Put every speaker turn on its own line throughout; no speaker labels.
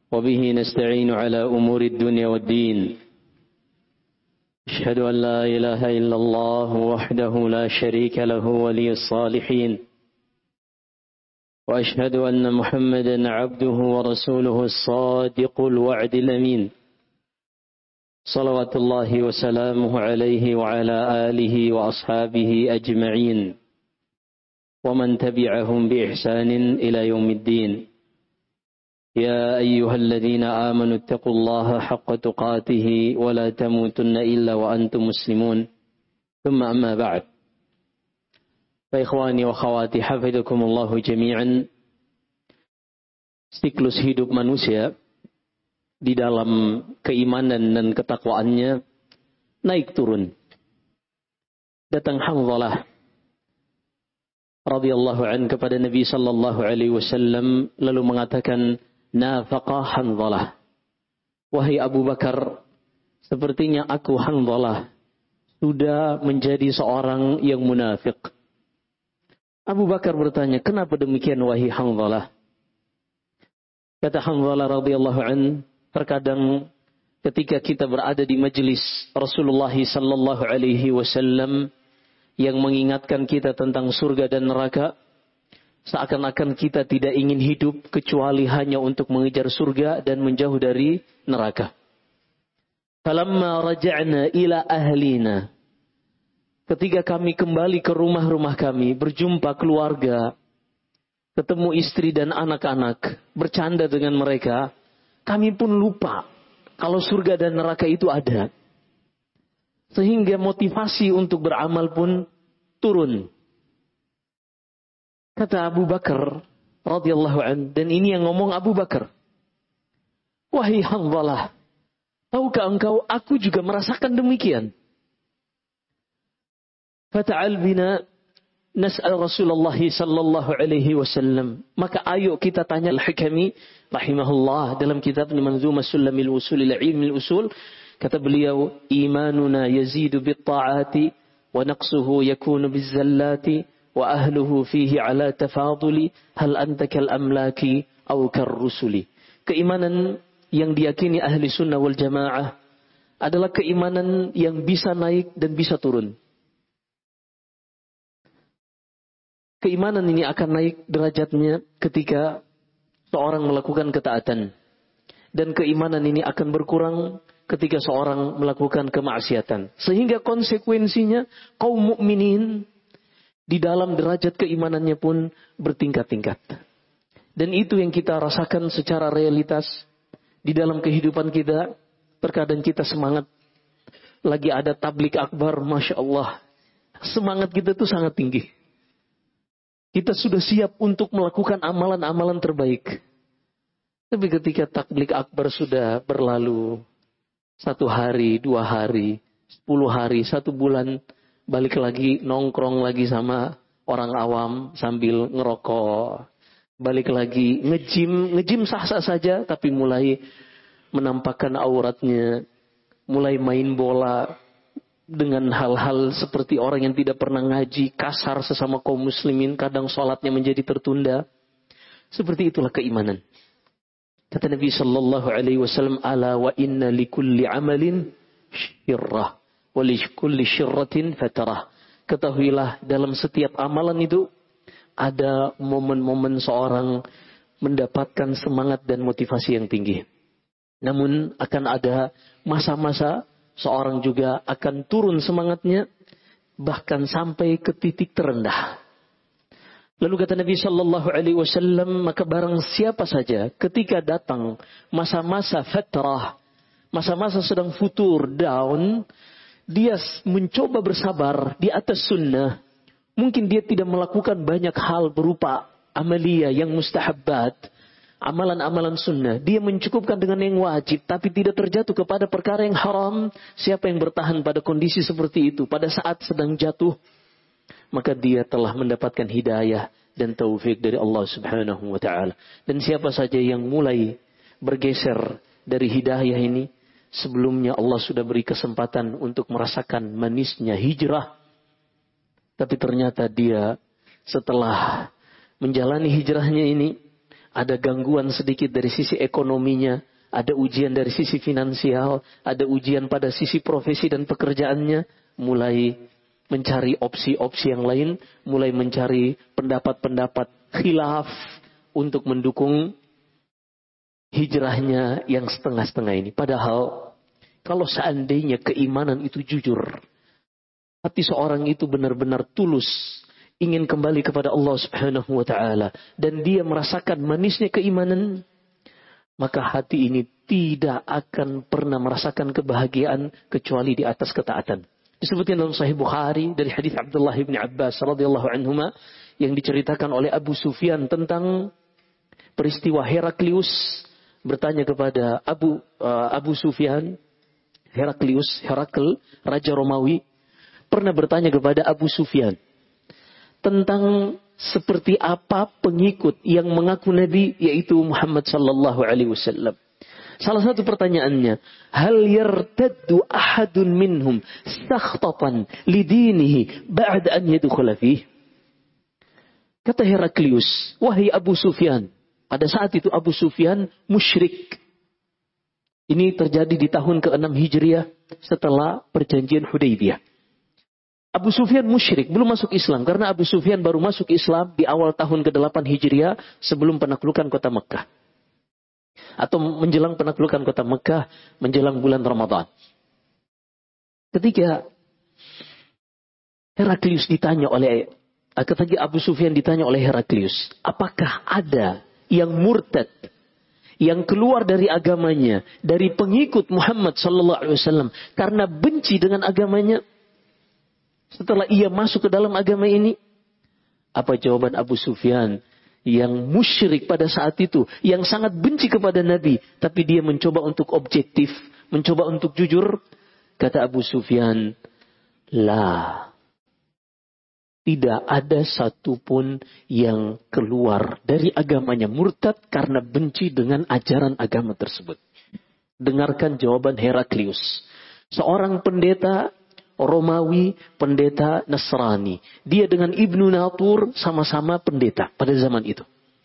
وبه نستعين على أمور الدنيا والدين. أشهد أن لا إله إلا الله وحده لا شريك له ولي الصالحين، وأشهد أن محمدا عبده ورسوله الصادق الوعد الأمين، صلوات الله وسلامه عليه وعلى آله وأصحابه أجمعين ومن تبعهم بإحسان إلى يوم الدين. يا أيها الذين آمنوا اتقوا الله حق تقاته ولا تموتن إلا وأنتم مسلمون. ثم أما بعد، فإخواني وأخواتي حفظكم الله جميعا. Siklus hidup manusia di dalam keimanan dan ketakwaannya naik turun. Datang Hanzalah radhiyallahu an kepada Nabi sallallahu alaihi wasallam lalu mengatakan, nafaqa Hanzalah, wahai Abu Bakar, sepertinya aku Hanzalah sudah menjadi seorang yang munafik. Abu Bakar bertanya, kenapa demikian wahai Hanzalah? Kata Hanzalah radhiyallahu an, terkadang ketika kita berada di majelis Rasulullah sallallahu alaihi wasallam yang mengingatkan kita tentang surga dan neraka, seakan-akan kita tidak ingin hidup kecuali hanya untuk mengejar surga dan menjauh dari neraka. Falamma raja'na ila ahlina, ketika kami kembali ke rumah-rumah kami, berjumpa keluarga, ketemu istri dan anak-anak, bercanda dengan mereka, kami pun lupa kalau surga dan neraka itu ada. Sehingga motivasi untuk beramal pun turun. Kata Abu Bakar radhiyallahu an, dan ini yang ngomong Abu Bakar, wahai Hanzalah, tahukah engkau aku juga merasakan demikian. Fata'al bina nas'al Rasulullah sallallahu alaihi wasallam. Maka ayo kita tanya Al-Hikami rahimahullah dalam kitabnya Manzumah Sulamil Usul ila Ilmil Usul. Kata beliau, imanuna yazidu bit-ta'ati wa naqsuhu yakunu biz-zallati wa ahluhu fihi ala tafaduli hal anta kal amlaki aw kar rusuli. Keimanan yang diyakini ahli sunnah wal jamaah adalah keimanan yang bisa naik dan bisa turun. Keimanan ini akan naik derajatnya ketika seorang melakukan ketaatan. Dan keimanan ini akan berkurang ketika seorang melakukan kemaksiatan. Sehingga konsekuensinya kaum mukminin di dalam derajat keimanannya pun bertingkat-tingkat. Dan itu yang kita rasakan secara realitas di dalam kehidupan kita. Terkadang kita semangat. Lagi ada tablik akbar, Masya Allah. Semangat kita itu sangat tinggi. Kita sudah siap untuk melakukan amalan-amalan terbaik. Tapi ketika tablik akbar sudah berlalu 1 hari, 2 hari, 10 hari, 1 bulan, balik lagi nongkrong lagi sama orang awam sambil ngerokok. Balik lagi ngejim sah-sah saja, tapi mulai menampakkan auratnya, mulai main bola dengan hal-hal seperti orang yang tidak pernah ngaji, kasar sesama kaum muslimin, kadang sholatnya menjadi tertunda. Seperti itulah keimanan. Kata Nabi sallallahu alaihi wasallam, ala wa inna likulli amalin syirrah wa likulli syirratin fatarah. Ketahuilah dalam setiap amalan itu ada momen-momen seorang mendapatkan semangat dan motivasi yang tinggi. Namun akan ada masa-masa seorang juga akan turun semangatnya, bahkan sampai ke titik terendah. Lalu kata Nabi sallallahu alaihi wasallam, maka barang siapa saja ketika datang masa-masa fatrah, masa-masa sedang futur, down, dia mencoba bersabar di atas sunnah. Mungkin dia tidak melakukan banyak hal berupa amalia yang mustahabbat, amalan-amalan sunnah. Dia mencukupkan dengan yang wajib, tapi tidak terjatuh kepada perkara yang haram. Siapa yang bertahan pada kondisi seperti itu pada saat sedang jatuh, maka dia telah mendapatkan hidayah dan taufik dari Allah Subhanahu wa taala. Dan siapa saja yang mulai bergeser dari hidayah ini, sebelumnya Allah sudah beri kesempatan untuk merasakan manisnya hijrah. Tapi ternyata dia setelah menjalani hijrahnya ini, ada gangguan sedikit dari sisi ekonominya, ada ujian dari sisi finansial, ada ujian pada sisi profesi dan pekerjaannya, mulai mencari opsi-opsi yang lain, mulai mencari pendapat-pendapat khilaf untuk mendukung hijrahnya yang setengah-setengah ini. Padahal kalau seandainya keimanan itu jujur, hati seorang itu benar-benar tulus ingin kembali kepada Allah Subhanahu wa taala dan dia merasakan manisnya keimanan, maka hati ini tidak akan pernah merasakan kebahagiaan kecuali di atas ketaatan. Disebutkan dalam Sahih Bukhari dari hadis Abdullah bin Abbas radhiyallahu anhuma yang diceritakan oleh Abu Sufyan tentang peristiwa Heraklius bertanya kepada Abu Sufyan. Herakl, Raja Romawi, pernah bertanya kepada Abu Sufyan tentang seperti apa pengikut yang mengaku Nabi, yaitu Muhammad sallallahu alaihi wasallam. Salah satu pertanyaannya, hal yartaddu ahadun minhum sakhtatan lidinihi ba'da an yadkhula fih? Kata Heraklius, wahai Abu Sufyan, pada saat itu Abu Sufyan musyrik. Ini terjadi di tahun ke-6 Hijriah setelah perjanjian Hudaybiyah. Abu Sufyan musyrik, belum masuk Islam. Karena Abu Sufyan baru masuk Islam di awal tahun ke-8 Hijriah sebelum penaklukan kota Mekah. Atau menjelang penaklukan kota Mekah, menjelang bulan Ramadan. Ketika Abu Sufyan ditanya oleh Heraklius, apakah ada yang murtad, yang keluar dari agamanya, dari pengikut Muhammad sallallahu alaihi wasallam karena benci dengan agamanya setelah ia masuk ke dalam agama ini? Apa jawaban Abu Sufyan yang musyrik pada saat itu, yang sangat benci kepada Nabi, tapi dia mencoba untuk objektif, mencoba untuk jujur? Kata Abu Sufyan, tidak ada satupun yang keluar dari agamanya murtad karena benci dengan ajaran agama tersebut. Dengarkan jawaban Heraklius, seorang pendeta Romawi, pendeta Nasrani. Dia dengan Ibnu Natur sama-sama pendeta pada zaman itu.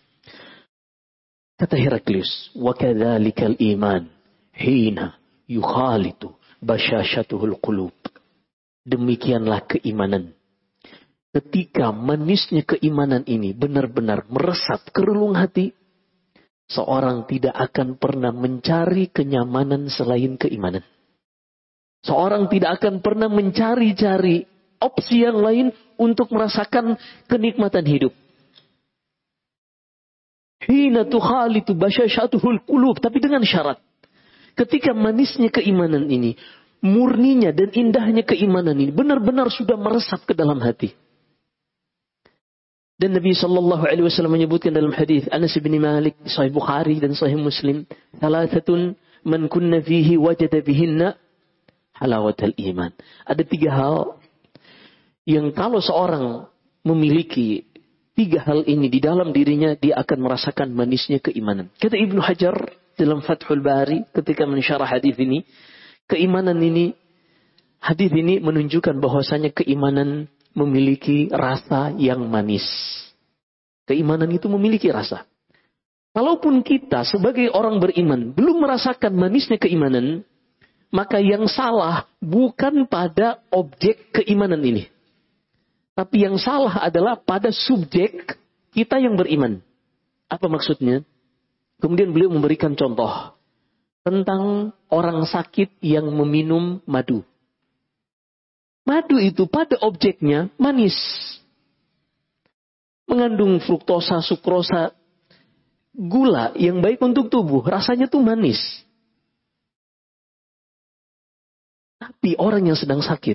Kata Heraklius, wa kadzalikal iman hina yukhalitu basyashatuhul qulub. Demikianlah keimanan. Ketika manisnya keimanan ini benar-benar meresap ke relung hati, seorang tidak akan pernah mencari kenyamanan selain keimanan. Seorang tidak akan pernah mencari-cari opsi yang lain untuk merasakan kenikmatan hidup. Hina tukhalitu basyashatuhul qulub, tapi dengan syarat. Ketika manisnya keimanan ini, murninya dan indahnya keimanan ini benar-benar sudah meresap ke dalam hati. Dan Nabi sallallahu alaihi wasallam menyebutkan dalam hadis Anas bin Malik, Sahih Bukhari dan Sahih Muslim, "Thalathatun man kunna fihi wajada bihinna halawatul iman." Ada 3 hal yang kalau seorang memiliki 3 hal ini di dalam dirinya, dia akan merasakan manisnya keimanan. Kata Ibnu Hajar dalam Fathul Bari ketika mensyarah hadis ini, hadis ini menunjukkan bahwasanya keimanan memiliki rasa yang manis. Keimanan itu memiliki rasa. Kalaupun kita sebagai orang beriman belum merasakan manisnya keimanan, maka yang salah bukan pada objek keimanan ini. Tapi yang salah adalah pada subjek kita yang beriman. Apa maksudnya? Kemudian beliau memberikan contoh tentang orang sakit yang meminum madu. Madu itu pada objeknya manis. Mengandung fruktosa, sukrosa, gula yang baik untuk tubuh. Rasanya tuh manis. Tapi orang yang sedang sakit,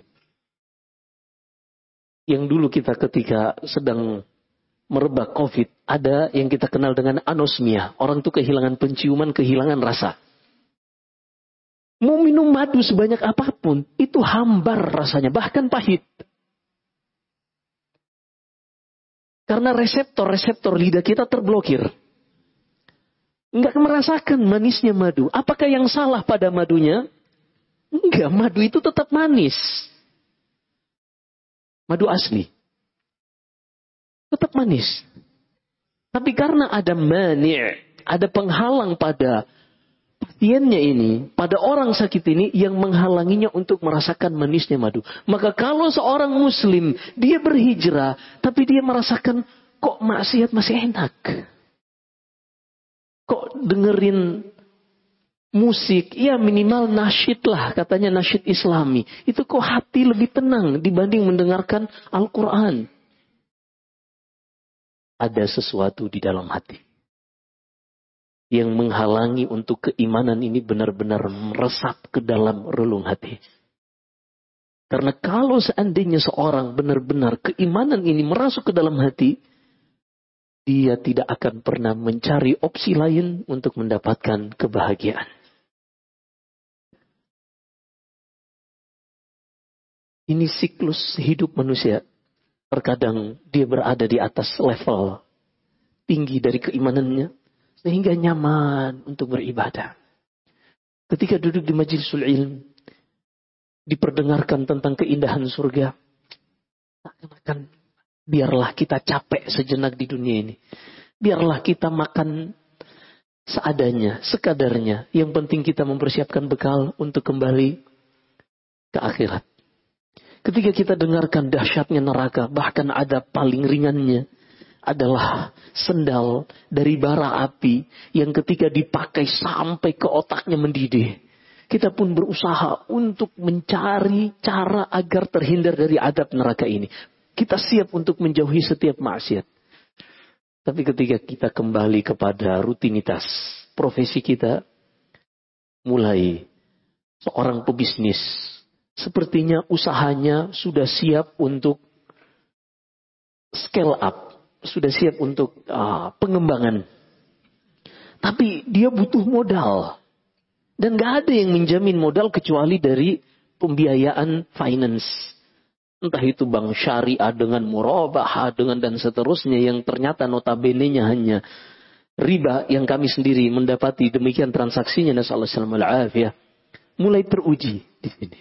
yang dulu kita ketika sedang merebak COVID, ada yang kita kenal dengan anosmia. Orang tuh kehilangan penciuman, kehilangan rasa. Mau minum madu sebanyak apapun, itu hambar rasanya, bahkan pahit. Karena reseptor lidah kita terblokir. Enggak merasakan manisnya madu. Apakah yang salah pada madunya? Enggak, madu itu tetap manis. Madu asli. Tetap manis. Tapi karena ada mani', ada penghalang pada pasiennya ini, pada orang sakit ini yang menghalanginya untuk merasakan manisnya madu. Maka kalau seorang muslim, dia berhijrah, tapi dia merasakan kok maksiat masih enak. Kok dengerin musik, ya minimal nasyid lah, katanya nasyid islami. Itu kok hati lebih tenang dibanding mendengarkan Al-Quran. Ada sesuatu di dalam hati yang menghalangi untuk keimanan ini benar-benar meresap ke dalam relung hati. Karena kalau seandainya seorang benar-benar keimanan ini merasuk ke dalam hati, dia tidak akan pernah mencari opsi lain untuk mendapatkan kebahagiaan. Ini siklus hidup manusia. Terkadang dia berada di atas level tinggi dari keimanannya, sehingga nyaman untuk beribadah. Ketika duduk di majlisul ilm, diperdengarkan tentang keindahan surga, akan biarlah kita capek sejenak di dunia ini. Biarlah kita makan seadanya, sekadarnya. Yang penting kita mempersiapkan bekal untuk kembali ke akhirat. Ketika kita dengarkan dahsyatnya neraka, bahkan ada paling ringannya adalah sendal dari bara api yang ketika dipakai sampai ke otaknya mendidih. Kita pun berusaha untuk mencari cara agar terhindar dari adab neraka ini. Kita siap untuk menjauhi setiap maksiat. Tapi ketika kita kembali kepada rutinitas profesi kita, mulai seorang pebisnis, sepertinya usahanya sudah siap untuk scale up. Sudah siap untuk pengembangan. Tapi dia butuh modal. Dan gak ada yang menjamin modal kecuali dari pembiayaan finance. Entah itu bank syariah dengan murabahah dengan dan seterusnya yang ternyata notabene-nya hanya riba yang kami sendiri mendapati demikian transaksinya. Nasallallahu alaihi wasallam. Mulai teruji di sini.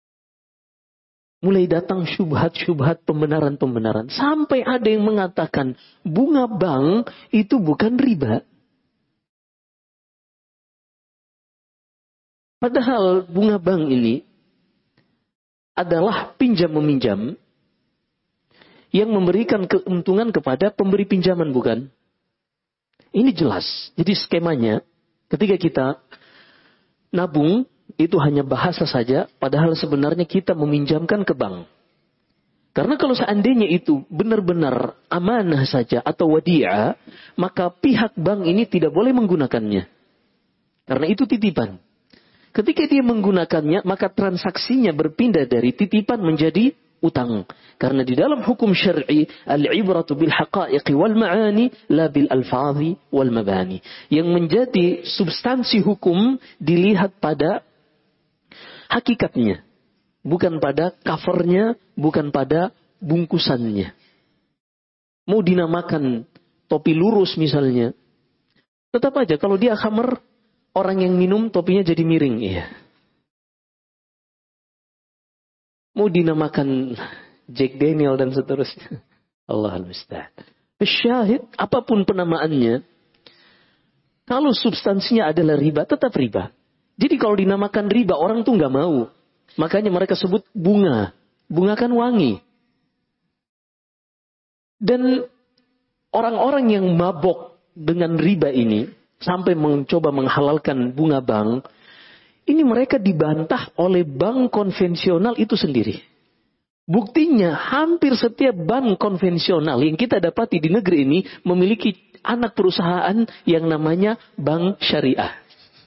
Mulai datang syubhat-syubhat pembenaran-pembenaran. Sampai ada yang mengatakan bunga bank itu bukan riba. Padahal bunga bank ini adalah pinjam-meminjam yang memberikan keuntungan kepada pemberi pinjaman, bukan? Ini jelas. Jadi skemanya ketika kita nabung, itu hanya bahasa saja, padahal sebenarnya kita meminjamkan ke bank. Karena kalau seandainya itu benar-benar amanah saja atau wadi'ah, maka pihak bank ini tidak boleh menggunakannya. Karena itu titipan. Ketika dia menggunakannya, maka transaksinya berpindah dari titipan menjadi utang. Karena di dalam hukum syar'i, al-ibratu bil haqa'iqi wal ma'ani, la bil alfadhi wal mabani. Yang menjadi substansi hukum dilihat pada hakikatnya. Bukan pada covernya, bukan pada bungkusannya. Mau dinamakan topi lurus misalnya. Tetap aja kalau dia khamr, orang yang minum topinya jadi miring. Iya. Mau dinamakan Jack Daniel dan seterusnya. Allah al-musta'an. Syahid, apapun penamaannya, kalau substansinya adalah riba, tetap riba. Jadi kalau dinamakan riba, orang tuh nggak mau. Makanya mereka sebut bunga. Bunga kan wangi. Dan orang-orang yang mabok dengan riba ini, sampai mencoba menghalalkan bunga bank, ini mereka dibantah oleh bank konvensional itu sendiri. Buktinya hampir setiap bank konvensional yang kita dapati di negeri ini memiliki anak perusahaan yang namanya bank syariah.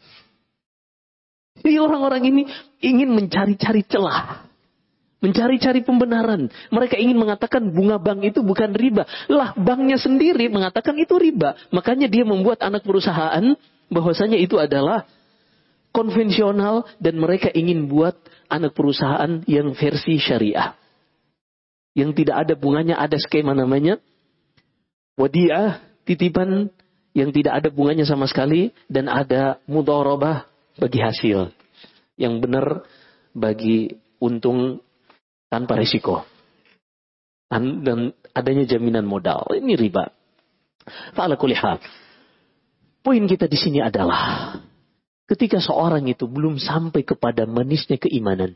Jadi orang-orang ini ingin mencari-cari celah. Mencari-cari pembenaran. Mereka ingin mengatakan bunga bank itu bukan riba. Lah banknya sendiri mengatakan itu riba. Makanya dia membuat anak perusahaan bahwasanya itu adalah konvensional. Dan mereka ingin buat anak perusahaan yang versi syariah. Yang tidak ada bunganya, ada skema namanya wadi'ah, titipan yang tidak ada bunganya sama sekali. Dan ada mudharabah bagi hasil. Yang benar bagi untung tanpa risiko. Dan adanya jaminan modal. Ini riba. Fa'ala kulli hal. Poin kita di sini adalah ketika seorang itu belum sampai kepada manisnya keimanan,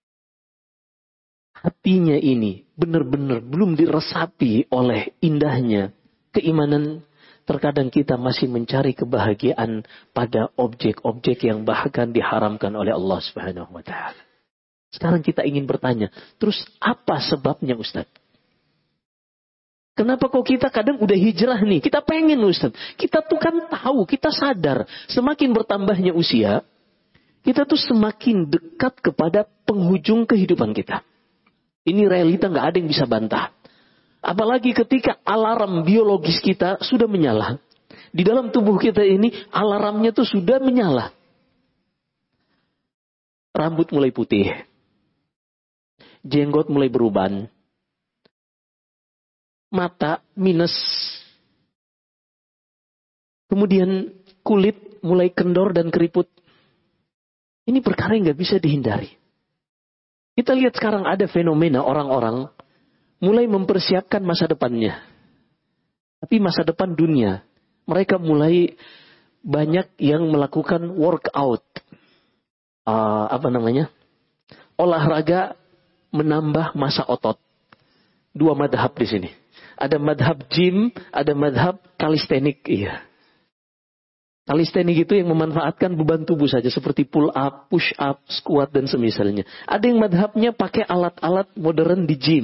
hatinya ini benar-benar belum diresapi oleh indahnya keimanan, terkadang kita masih mencari kebahagiaan pada objek-objek yang bahkan diharamkan oleh Allah Subhanahu wa taala. Sekarang kita ingin bertanya, terus apa sebabnya Ustaz? Kenapa kok kita kadang udah hijrah nih? Kita pengen Ustaz. Kita tuh kan tahu, kita sadar. Semakin bertambahnya usia, kita tuh semakin dekat kepada penghujung kehidupan kita. Ini realita gak ada yang bisa bantah. Apalagi ketika alarm biologis kita sudah menyala. Di dalam tubuh kita ini, alarmnya tuh sudah menyala. Rambut mulai putih. Jenggot mulai beruban. Mata minus. Kemudian kulit mulai kendor dan keriput. Ini perkara yang gak bisa dihindari. Kita lihat sekarang ada fenomena orang-orang mulai mempersiapkan masa depannya. Tapi masa depan dunia. Mereka mulai banyak yang melakukan workout. Olahraga menambah massa otot. Dua madhab di sini. Ada madhab gym, ada madhab kalistenik. Iya. Kalistenik itu yang memanfaatkan beban tubuh saja. Seperti pull up, push up, squat, dan semisalnya. Ada yang madhabnya pakai alat-alat modern di gym.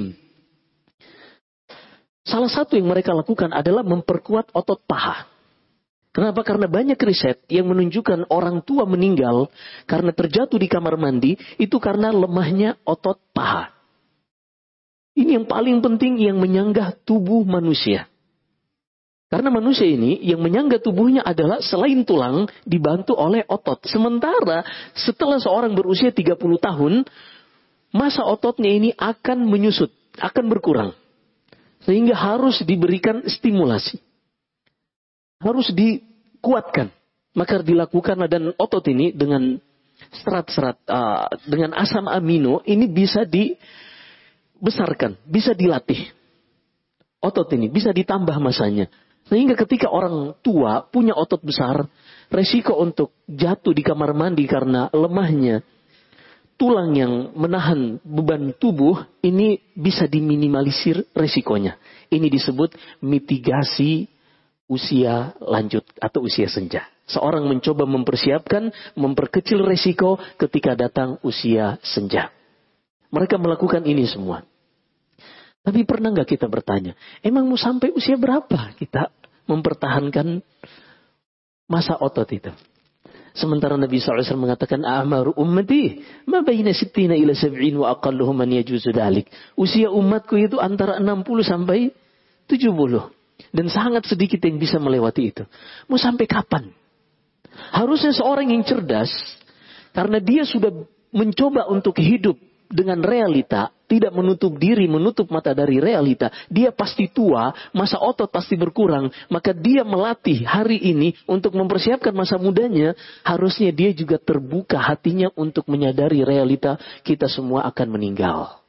Salah satu yang mereka lakukan adalah memperkuat otot paha. Kenapa? Karena banyak riset yang menunjukkan orang tua meninggal karena terjatuh di kamar mandi, itu karena lemahnya otot paha. Ini yang paling penting yang menyanggah tubuh manusia. Karena manusia ini yang menyanggah tubuhnya adalah selain tulang dibantu oleh otot. Sementara setelah seorang berusia 30 tahun, massa ototnya ini akan menyusut, akan berkurang. Sehingga harus diberikan stimulasi. Harus dikuatkan. Maka dilakukan dan otot ini dengan serat-serat, dengan asam amino ini bisa dibesarkan, bisa dilatih. Otot ini bisa ditambah masanya. Sehingga ketika orang tua punya otot besar, resiko untuk jatuh di kamar mandi karena lemahnya tulang yang menahan beban tubuh, ini bisa diminimalisir resikonya. Ini disebut mitigasi usia lanjut atau usia senja. Seorang mencoba mempersiapkan, memperkecil resiko ketika datang usia senja. Mereka melakukan ini semua. Tapi pernah nggak kita bertanya, emang mau sampai usia berapa kita mempertahankan masa otot itu? Sementara Nabi SAW mengatakan, A'maru ummati ma baina sittina ila sab'in wa aqalluhum man yajuzu dhalik. Usia umatku itu antara 60 sampai 70. Dan sangat sedikit yang bisa melewati itu. Mau sampai kapan? Harusnya seorang yang cerdas, karena dia sudah mencoba untuk hidup dengan realita, tidak menutup diri, menutup mata dari realita. Dia pasti tua, masa otot pasti berkurang. Maka dia melatih hari ini untuk mempersiapkan masa mudanya. Harusnya dia juga terbuka hatinya untuk menyadari realita kita semua akan meninggal.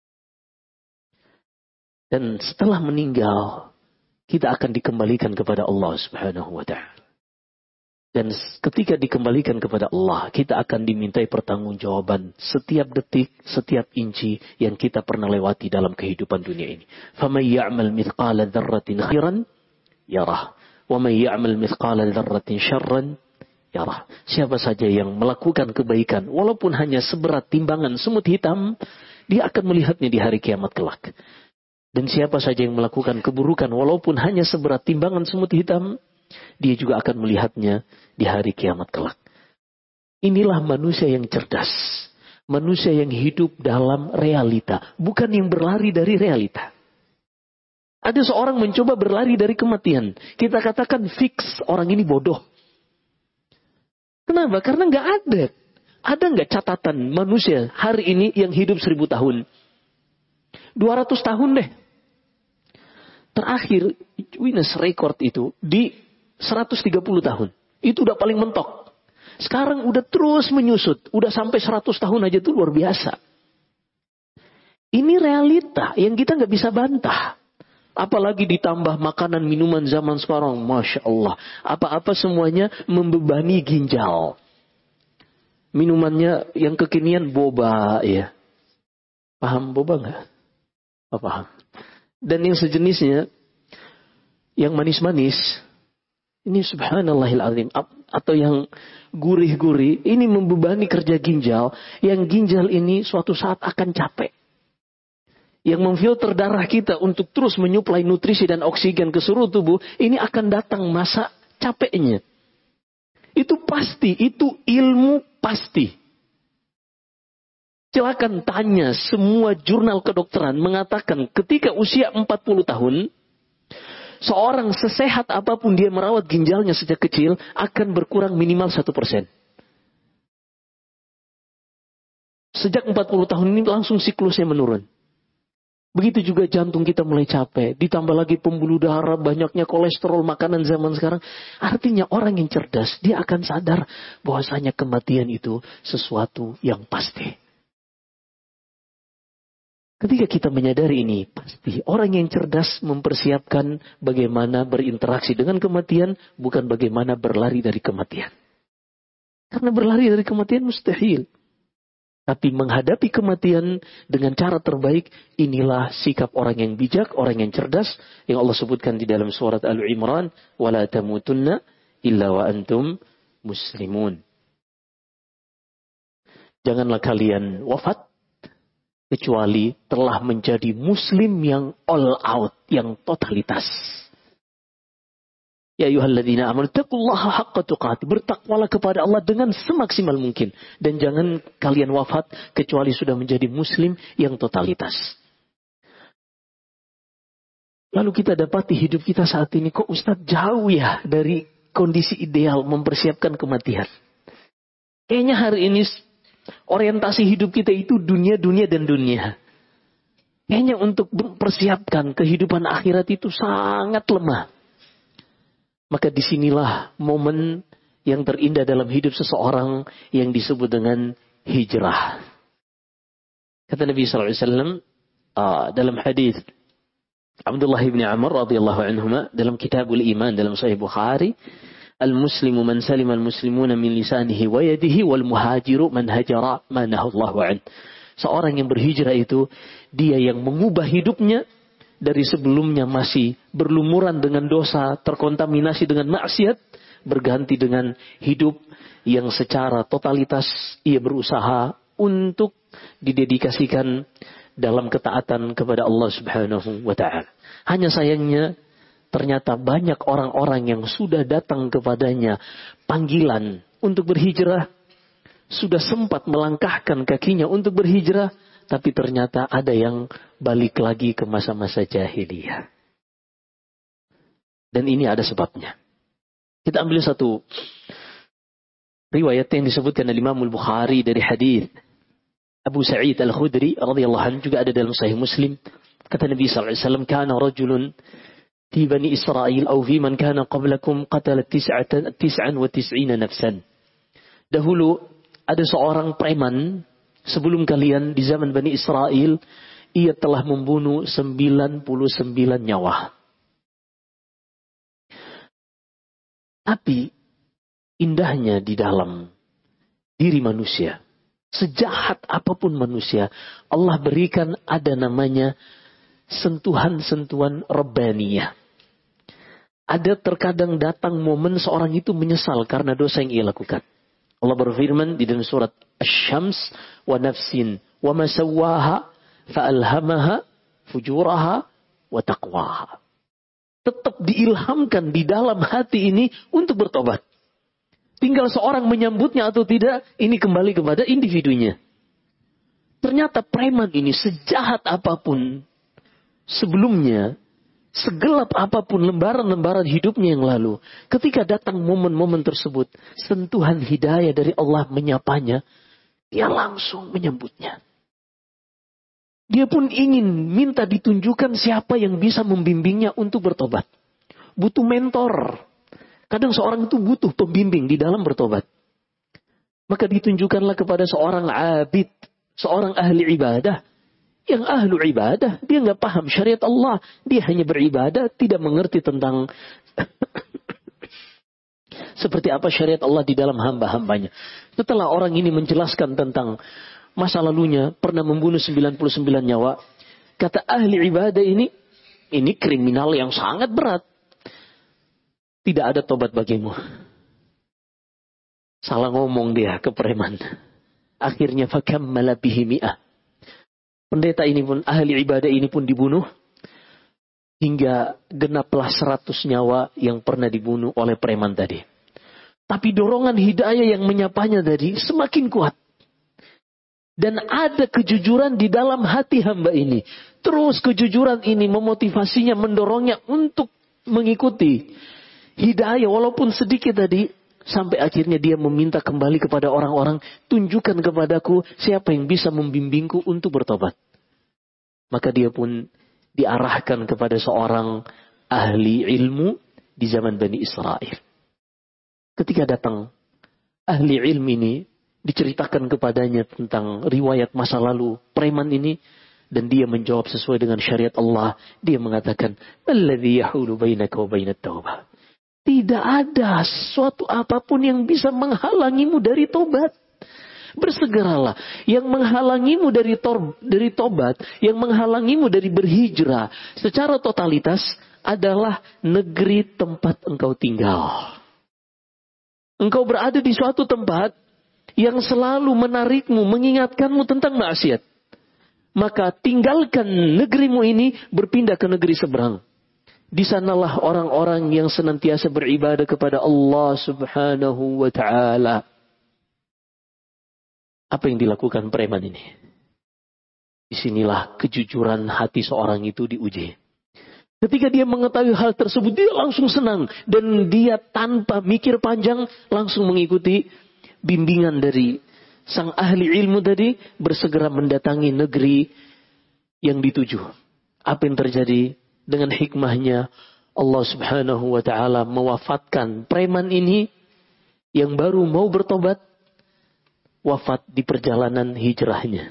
Dan setelah meninggal, kita akan dikembalikan kepada Allah Subhanahu wa ta'ala. Dan ketika dikembalikan kepada Allah, kita akan dimintai pertanggungjawaban setiap detik, setiap inci yang kita pernah lewati dalam kehidupan dunia ini. فَمَنْ يَعْمَلْ مِثْقَالَ ذَرَّةٍ خَيْرًا يَرَهُ وَمَنْ يَعْمَلْ مِثْقَالَ ذَرَّةٍ شَرًّا يَرَهُ. Siapa saja yang melakukan kebaikan, walaupun hanya seberat timbangan semut hitam, dia akan melihatnya di hari kiamat kelak. Dan siapa saja yang melakukan keburukan, walaupun hanya seberat timbangan semut hitam, dia juga akan melihatnya di hari kiamat kelak. Inilah manusia yang cerdas. Manusia yang hidup dalam realita. Bukan yang berlari dari realita. Ada seorang mencoba berlari dari kematian. Kita katakan fix orang ini bodoh. Kenapa? Karena nggak ada. Ada nggak catatan manusia hari ini yang hidup 1000 tahun? 200 tahun deh. Terakhir Guinness Record itu di 130 tahun. Itu udah paling mentok. Sekarang udah terus menyusut. Udah sampai 100 tahun aja tuh luar biasa. Ini realita yang kita nggak bisa bantah. Apalagi ditambah makanan minuman zaman sekarang. Masya Allah. Apa-apa semuanya membebani ginjal. Minumannya yang kekinian boba ya. Paham boba nggak? Oh, paham. Dan yang sejenisnya, yang manis-manis, ini subhanallahil azim. Atau yang gurih-gurih, ini membebani kerja ginjal. Yang ginjal ini suatu saat akan capek. Yang memfilter darah kita untuk terus menyuplai nutrisi dan oksigen ke seluruh tubuh, ini akan datang masa capeknya. Itu pasti, itu ilmu pasti. Silakan tanya semua jurnal kedokteran mengatakan ketika usia 40 tahun, seorang sesehat apapun dia merawat ginjalnya sejak kecil akan berkurang minimal 1%. Sejak 40 tahun ini langsung siklusnya menurun. Begitu juga jantung kita mulai capek. Ditambah lagi pembuluh darah, banyaknya kolesterol, makanan zaman sekarang. Artinya orang yang cerdas, dia akan sadar bahwasanya kematian itu sesuatu yang pasti. Ketika kita menyadari ini, pasti orang yang cerdas mempersiapkan bagaimana berinteraksi dengan kematian, bukan bagaimana berlari dari kematian. Karena berlari dari kematian mustahil. Tapi menghadapi kematian dengan cara terbaik, inilah sikap orang yang bijak, orang yang cerdas, yang Allah sebutkan di dalam surat Al-Imran, وَلَا تَمُوتُنَّ إِلَّا وَأَنْتُمْ مُسْلِمُونَ. Janganlah kalian wafat, kecuali telah menjadi muslim yang all out, yang totalitas. Ya ayyuhalladzina amanu taqullaha haqqa tuqatih. Bertakwalah kepada Allah dengan semaksimal mungkin. Dan jangan kalian wafat kecuali sudah menjadi muslim yang totalitas. Lalu kita dapati hidup kita saat ini, kok Ustadz jauh ya dari kondisi ideal mempersiapkan kematian. Kayaknya hari ini orientasi hidup kita itu dunia, dunia, dan dunia. Kayaknya untuk mempersiapkan kehidupan akhirat itu sangat lemah. Maka disinilah momen yang terindah dalam hidup seseorang yang disebut dengan hijrah. Kata Nabi SAW dalam hadis Abdullah bin Amr radhiyallahu anhuma dalam Kitabul Iman dalam Sahih Bukhari, al-muslimu man salima al-muslimuna min lisanihi wa yadihi wal muhajiru man hajara ma nahallahu an. Seorang yang berhijrah itu dia yang mengubah hidupnya dari sebelumnya masih berlumuran dengan dosa, terkontaminasi dengan maksiat, berganti dengan hidup yang secara totalitas ia berusaha untuk didedikasikan dalam ketaatan kepada Allah Subhanahu wa ta'ala. Hanya sayangnya ternyata banyak orang-orang yang sudah datang kepadanya panggilan untuk berhijrah, sudah sempat melangkahkan kakinya untuk berhijrah, tapi ternyata ada yang balik lagi ke masa-masa jahiliyah. Dan ini ada sebabnya. Kita ambil satu riwayat yang disebutkan oleh Imam Al-Bukhari dari hadis Abu Sa'id Al-Khudri radhiyallahu anhu, juga ada dalam Sahih Muslim. Kata Nabi sallallahu alaihi wasallam, "Kana rajulun fi Bani Israil aw fi man kana qablakum qatala 99 nafsan." Dahulu ada seorang preman sebelum kalian di zaman Bani Israel, ia telah membunuh 99 nyawa. Tapi indahnya di dalam diri manusia, sejahat apapun manusia, Allah berikan ada namanya sentuhan-sentuhan rabbaniyah. Ada terkadang datang momen seorang itu menyesal karena dosa yang ia lakukan. Allah berfirman di dalam surat Asy-Syams, wa nafsin wa ma sawwaha fa'alhamaha fujuraha wa taqwaha. Tetap diilhamkan di dalam hati ini untuk bertobat. Tinggal seorang menyambutnya atau tidak, ini kembali kepada individunya. Ternyata preman ini sejahat apapun sebelumnya, segelap apapun lembaran-lembaran hidupnya yang lalu, ketika datang momen-momen tersebut, sentuhan hidayah dari Allah menyapanya, dia langsung menyambutnya. Dia pun ingin minta ditunjukkan siapa yang bisa membimbingnya untuk bertobat. Butuh mentor. Kadang seorang itu butuh pembimbing di dalam bertobat. Maka ditunjukkanlah kepada seorang abid, seorang ahli ibadah, Yang ahlu ibadah, dia nggak paham syariat Allah. Dia hanya beribadah, tidak mengerti tentang seperti apa syariat Allah di dalam hamba-hambanya. Setelah orang ini menjelaskan tentang masa lalunya, pernah membunuh 99 nyawa. Kata ahli ibadah ini kriminal yang sangat berat. Tidak ada tobat bagimu. Salah ngomong dia ke preman. Akhirnya fakammala bihi mi'ah. Pendeta ini pun, ahli ibadah ini pun dibunuh. Hingga genaplah 100 nyawa yang pernah dibunuh oleh preman tadi. Tapi dorongan hidayah yang menyapanya tadi semakin kuat. Dan ada kejujuran di dalam hati hamba ini. Terus kejujuran ini memotivasinya, mendorongnya untuk mengikuti hidayah walaupun sedikit tadi. Sampai akhirnya dia meminta kembali kepada orang-orang. Tunjukkan kepadaku siapa yang bisa membimbingku untuk bertobat. Maka dia pun diarahkan kepada seorang ahli ilmu di zaman Bani Israel. Ketika datang ahli ilmu ini, diceritakan kepadanya tentang riwayat masa lalu preman ini. Dan dia menjawab sesuai dengan syariat Allah. Dia mengatakan, "Alladzi yahulu bainaka wa bainat taubah." Tidak ada sesuatu apapun yang bisa menghalangimu dari tobat. Bersegeralah. Yang menghalangimu dari tobat, yang menghalangimu dari berhijrah secara totalitas adalah negeri tempat engkau tinggal. Engkau berada di suatu tempat yang selalu menarikmu, mengingatkanmu tentang maksiat. Maka tinggalkan negerimu ini, berpindah ke negeri seberang. Di sanalah orang-orang yang senantiasa beribadah kepada Allah Subhanahu wa ta'ala. Apa yang dilakukan preman ini? Disinilah kejujuran hati seorang itu diuji. Ketika dia mengetahui hal tersebut, dia langsung senang. Dan dia tanpa mikir panjang, langsung mengikuti bimbingan dari sang ahli ilmu tadi, bersegera mendatangi negeri yang dituju. Apa yang terjadi? Dengan hikmahnya Allah Subhanahu wa ta'ala mewafatkan preman ini yang baru mau bertobat, wafat di perjalanan hijrahnya.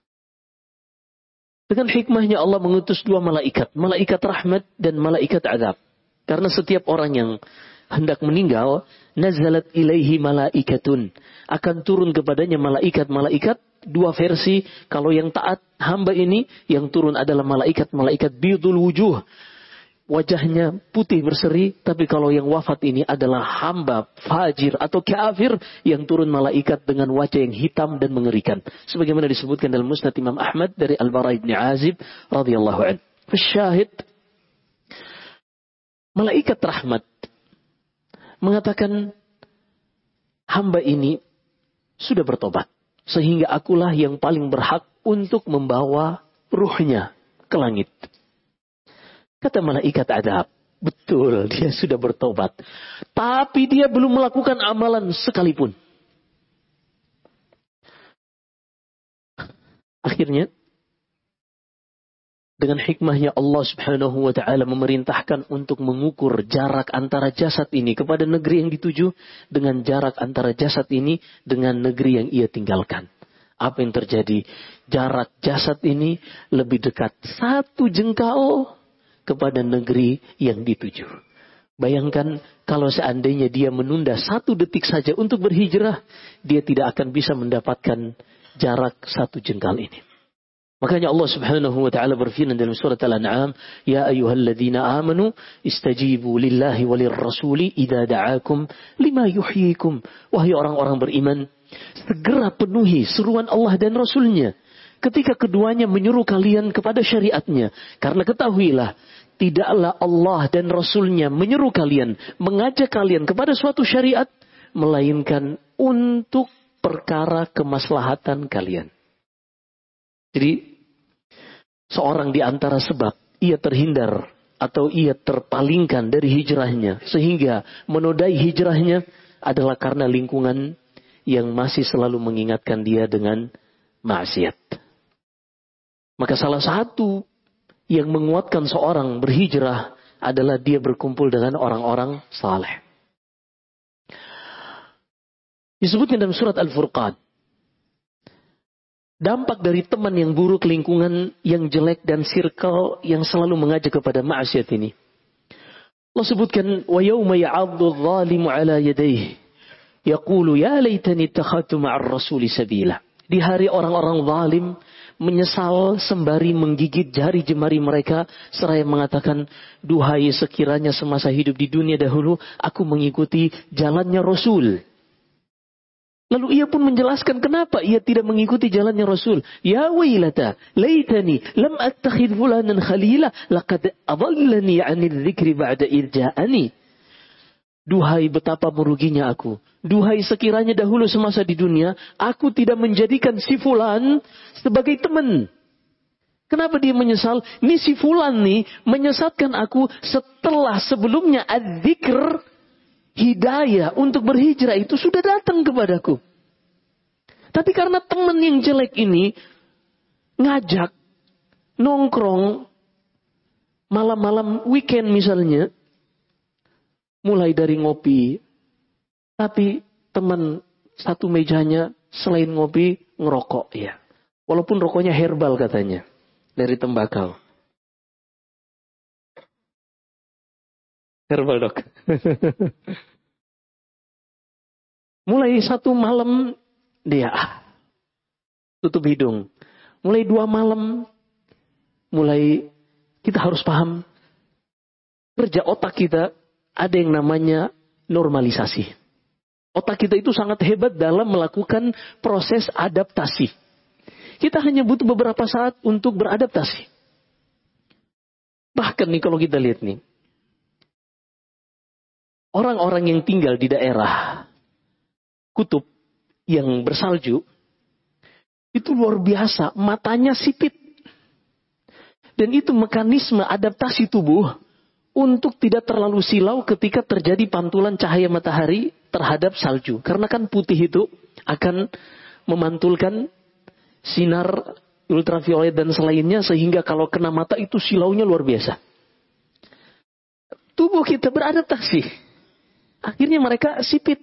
Dengan hikmahnya Allah mengutus 2 malaikat. Malaikat rahmat dan malaikat azab. Karena setiap orang yang hendak meninggal, nazalat ilaihi malaikatun. Akan turun kepadanya malaikat-malaikat. 2 versi, kalau yang taat hamba ini, yang turun adalah malaikat bidul wujuh. Wajahnya putih berseri, tapi kalau yang wafat ini adalah hamba fajir atau kafir, yang turun malaikat dengan wajah yang hitam dan mengerikan. Sebagaimana disebutkan dalam Musnad Imam Ahmad dari Al-Bara ibn Azib radhiyallahu anhu. Syahid, malaikat rahmat mengatakan, hamba ini sudah bertobat. Sehingga akulah yang paling berhak untuk membawa ruhnya ke langit. Kata malaikat adab, betul dia sudah bertobat. Tapi dia belum melakukan amalan sekalipun. Akhirnya, dengan hikmahnya Allah Subhanahu wa ta'ala memerintahkan untuk mengukur jarak antara jasad ini kepada negeri yang dituju dengan jarak antara jasad ini dengan negeri yang ia tinggalkan. Apa yang terjadi? Jarak jasad ini lebih dekat 1 jengkal kepada negeri yang dituju. Bayangkan kalau seandainya dia menunda 1 detik saja untuk berhijrah, dia tidak akan bisa mendapatkan jarak 1 jengkal ini. Makanya Allah Subhanahu wa ta'ala berfirman dalam surat Al-An'am, "Ya ayyuhalladzina amanu istajibu lillahi walir rasuli idza da'akum lima yuhyikum." Wahai orang-orang beriman, segera penuhi seruan Allah dan Rasulnya ketika keduanya menyuruh kalian kepada syariatnya. Karena ketahuilah, tidaklah Allah dan Rasulnya menyuruh kalian, mengajak kalian kepada suatu syariat, melainkan untuk perkara kemaslahatan kalian. Jadi, seorang di antara sebab ia terhindar atau ia terpalingkan dari hijrahnya sehingga menodai hijrahnya adalah karena lingkungan yang masih selalu mengingatkan dia dengan maksiat. Maka salah satu yang menguatkan seorang berhijrah adalah dia berkumpul dengan orang-orang saleh. Disebutkan dalam surat Al-Furqan, dampak dari teman yang buruk, lingkungan yang jelek, dan circle yang selalu mengajak kepada maksiat ini. Allah sebutkan, wa yawma ya'addu adh-dhalimu 'ala yadayhi yaqulu ya laitani ittakhadtu ma'ar rasuli sabila. Di hari orang-orang zalim menyesal sembari menggigit jari jemari mereka seraya mengatakan, duhai sekiranya semasa hidup di dunia dahulu aku mengikuti jalannya Rasul. Lalu ia pun menjelaskan kenapa ia tidak mengikuti jalannya Rasul. Ya wailata laitani lam attakhidh fulanan khalila laqad adallani 'anil dzikri ba'da idh ja'ani. Duhai betapa meruginya aku. Duhai sekiranya dahulu semasa di dunia aku tidak menjadikan si fulan sebagai teman. Kenapa dia menyesal? Ini si fulan nih menyesatkan aku setelah sebelumnya adzikr, hidayah untuk berhijrah itu sudah datang kepadaku. Tapi karena teman yang jelek ini ngajak nongkrong malam-malam weekend misalnya, mulai dari ngopi, tapi teman satu mejanya selain ngopi ngerokok ya. Walaupun rokoknya herbal katanya, dari tembakau. Herbal dok. Mulai satu malam dia tutup hidung. Mulai 2 malam, mulai kita harus paham kerja otak kita ada yang namanya normalisasi. Otak kita itu sangat hebat dalam melakukan proses adaptasi. Kita hanya butuh beberapa saat untuk beradaptasi. Bahkan nih kalau kita lihat nih, orang-orang yang tinggal di daerah kutub yang bersalju, itu luar biasa, matanya sipit. Dan itu mekanisme adaptasi tubuh untuk tidak terlalu silau ketika terjadi pantulan cahaya matahari terhadap salju. Karena kan putih itu akan memantulkan sinar ultraviolet dan selainnya, sehingga kalau kena mata itu silaunya luar biasa. Tubuh kita beradaptasi. Akhirnya mereka sipit.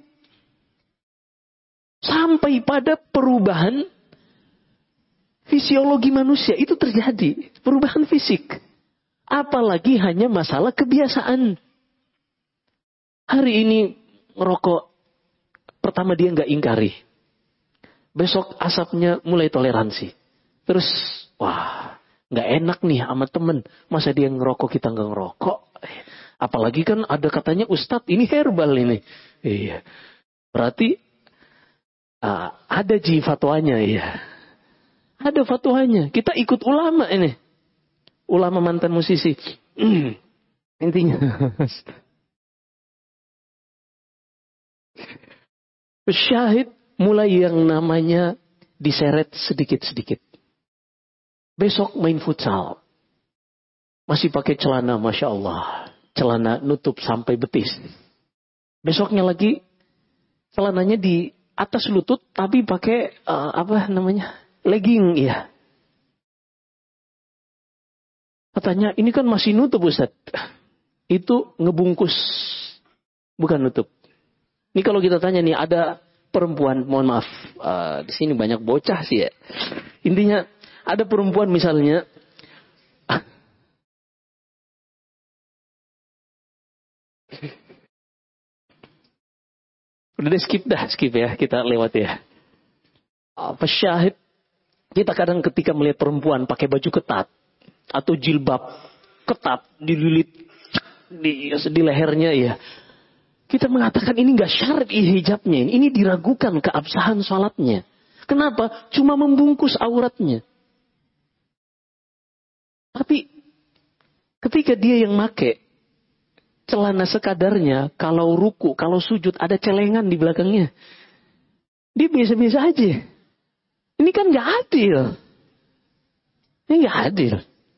Sampai pada perubahan fisiologi manusia itu terjadi. Perubahan fisik. Apalagi hanya masalah kebiasaan. Hari ini ngerokok, pertama dia nggak ingkari. Besok asapnya mulai toleransi. Terus, wah, nggak enak nih sama temen. Masa dia ngerokok kita nggak ngerokok? Apalagi kan ada katanya Ustadz ini herbal ini. Iya. Berarti ada fatwanya ya. Ada fatwanya. Kita ikut ulama ini. Ulama mantan musisi. Intinya. Syahid mulai yang namanya diseret sedikit-sedikit. Besok main futsal. Masih pakai celana, Masya Allah. Celana nutup sampai betis. Besoknya lagi celananya di atas lutut tapi pakai legging ya. Katanya ini kan masih nutup Ustaz. Itu ngebungkus, bukan nutup. Ini kalau kita tanya nih, ada perempuan, mohon maaf, di sini banyak bocah sih ya. Intinya ada perempuan misalnya, udah skip ya, kita lewat ya. Syahid, kita kadang ketika melihat perempuan pakai baju ketat atau jilbab ketat dililit di lehernya ya, kita mengatakan ini nggak syar'i hijabnya, ini diragukan keabsahan salatnya. Kenapa? Cuma membungkus auratnya. Tapi ketika dia yang make celana sekadarnya, kalau ruku, kalau sujud ada celengan di belakangnya, dia biasa-biasa aja. Ini kan nggak adil. Ini nggak adil.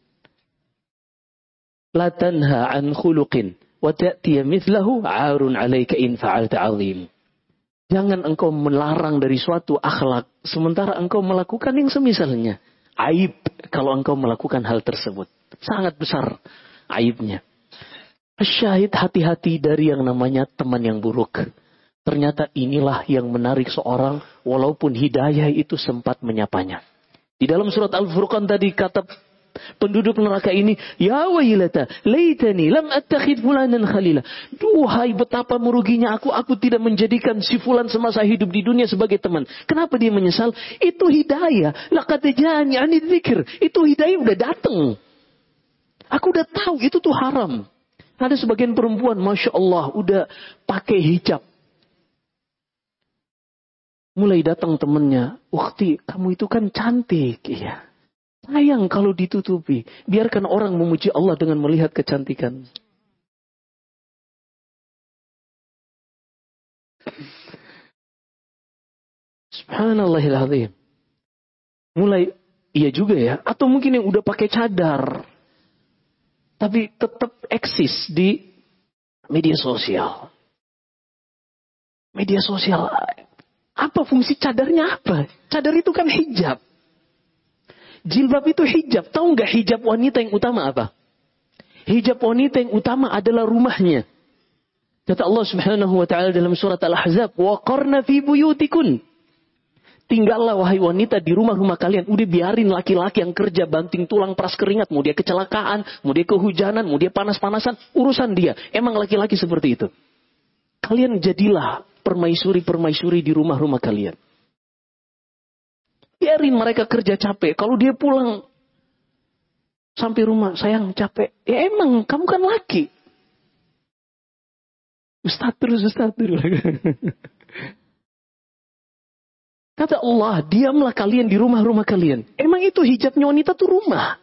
La tanha an khuluqin wa ta'tiya mithlahu 'arun 'alaika in fa'alta 'azim. Jangan engkau melarang dari suatu akhlak sementara engkau melakukan yang semisalnya. Aib kalau engkau melakukan hal tersebut. Sangat besar aibnya. Syahid, hati-hati dari yang namanya teman yang buruk. Ternyata inilah yang menarik seorang walaupun hidayah itu sempat menyapanya. Di dalam surat Al-Furqan tadi kata penduduk neraka ini, ya wailata, laitani lam attakhid fulanan khalila. Duhai betapa meruginya aku tidak menjadikan si fulan semasa hidup di dunia sebagai teman. Kenapa dia menyesal? Itu hidayah. Laqad ja'ani 'anil dzikr. Itu hidayah udah datang. Aku udah tahu itu tuh haram. Ada sebagian perempuan, Masya Allah, udah pakai hijab. Mulai datang temannya, "Ukhti, kamu itu kan cantik." Iya. Sayang kalau ditutupi. Biarkan orang memuji Allah dengan melihat kecantikan. Subhanallahil azim. Mulai, iya juga ya. Atau mungkin yang udah pakai cadar. Tapi tetap eksis di media sosial. Media sosial. Apa fungsi cadarnya apa? Cadar itu kan hijab. Jilbab itu hijab. Tahu nggak hijab wanita yang utama apa? Hijab wanita yang utama adalah rumahnya. Kata Allah Subhanahu wa taala dalam surat Al-Ahzab, "Wa qarna fi buyutikun." Tinggallah wahai wanita di rumah-rumah kalian. Udah biarin laki-laki yang kerja banting tulang peras keringat, mau dia kecelakaan, mau dia kehujanan, mau dia panas-panasan, urusan dia. Emang laki-laki seperti itu. Kalian jadilah permaisuri-permaisuri di rumah-rumah kalian. Biarin mereka kerja capek. Kalau dia pulang sampai rumah, sayang capek. Ya emang, kamu kan laki. Ustaz terus. Kata Allah, diamlah kalian di rumah-rumah kalian. Emang itu hijabnya wanita tuh rumah.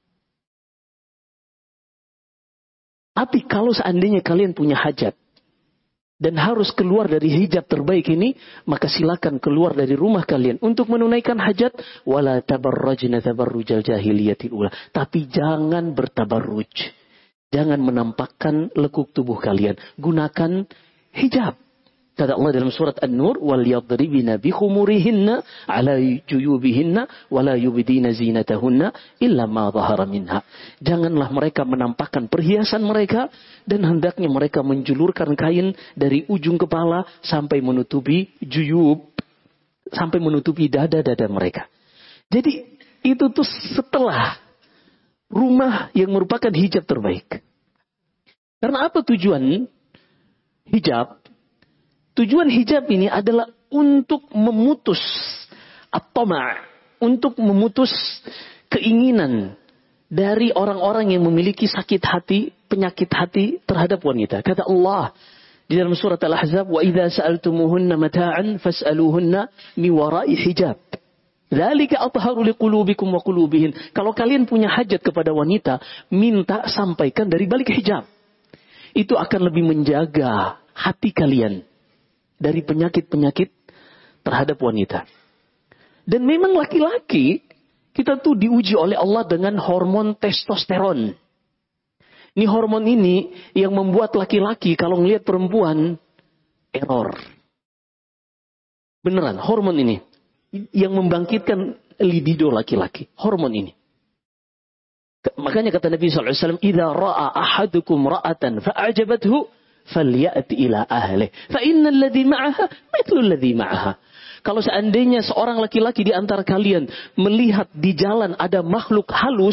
Tapi kalau seandainya kalian punya hajat, dan harus keluar dari hijab terbaik ini, maka silakan keluar dari rumah kalian untuk menunaikan hajat. Wala tabarrajna tabarrujal jahiliyatil ula. Tapi jangan bertabarruj. Jangan menampakkan lekuk tubuh kalian. Gunakan hijab. Kata Allah dalam surat An-Nur, wal yadribina bi khumurihinna ala juyubihinna wala yubdina zinatahunna illa ma dhahara minha. Janganlah mereka menampakkan perhiasan mereka, dan hendaknya mereka menjulurkan kain dari ujung kepala sampai menutupi juyub, sampai menutupi dada-dada mereka. Jadi itu tuh setelah rumah yang merupakan hijab terbaik. Karena apa tujuan hijab? Tujuan hijab ini adalah untuk memutus at-tama', untuk memutus keinginan dari orang-orang yang memiliki sakit hati, penyakit hati terhadap wanita. Kata Allah di dalam surat Al-Ahzab, "Wa idza sa'altumuhunna mata'an fas'aluhunna min wara'i hijab. Dzalika athharu liqulubikum wa qulubihin." Kalau kalian punya hajat kepada wanita, minta sampaikan dari balik hijab. Itu akan lebih menjaga hati kalian dari penyakit-penyakit terhadap wanita. Dan memang laki-laki, kita tuh diuji oleh Allah dengan hormon testosteron. Ini hormon ini yang membuat laki-laki kalau ngelihat perempuan, error. Beneran, hormon ini. Yang membangkitkan libido laki-laki. Hormon ini. Makanya kata Nabi SAW, "Idza ra'a ahadukum ra'atan fa'ajabathu, falyati ila ahlih, fa innal ladzi ma'aha mithlu alladzi ma'aha." Kalau seandainya seorang laki-laki di antara kalian melihat di jalan ada makhluk halus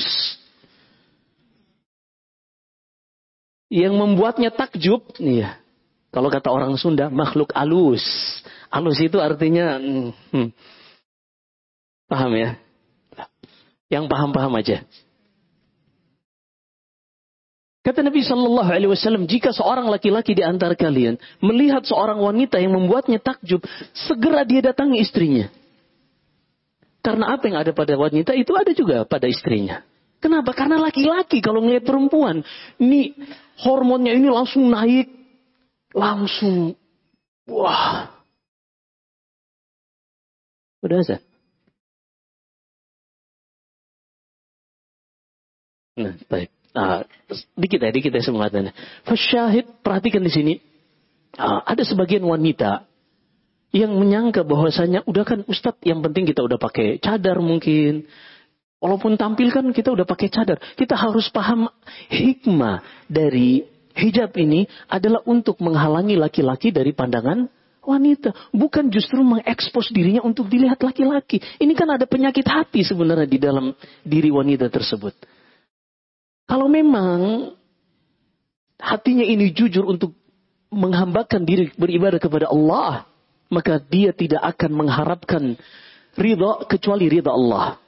yang membuatnya takjub, nih ya. Kalau kata orang Sunda, makhluk alus. Alus itu artinya paham ya? Yang paham-paham aja. Kata Nabi Shallallahu Alaihi Wasallam, jika seorang laki-laki di antara kalian melihat seorang wanita yang membuatnya takjub, segera dia datangi istrinya. Karena apa yang ada pada wanita itu ada juga pada istrinya. Kenapa? Karena laki-laki kalau ngelihat perempuan, ini hormonnya ini langsung naik, langsung, wah. Udah azan. Nah, baik. Dikit ya semangatnya. Fasyahid, perhatikan di sini. Ada sebagian wanita yang menyangka bahwasanya udah kan Ustadz, yang penting kita udah pakai cadar mungkin. Walaupun tampil kan kita udah pakai cadar. Kita harus paham hikmah dari hijab ini adalah untuk menghalangi laki-laki dari pandangan wanita. Bukan justru mengekspos dirinya untuk dilihat laki-laki. Ini kan ada penyakit hati sebenarnya di dalam diri wanita tersebut. Kalau memang hatinya ini jujur untuk menghambakan diri beribadah kepada Allah, maka dia tidak akan mengharapkan ridha kecuali ridha Allah.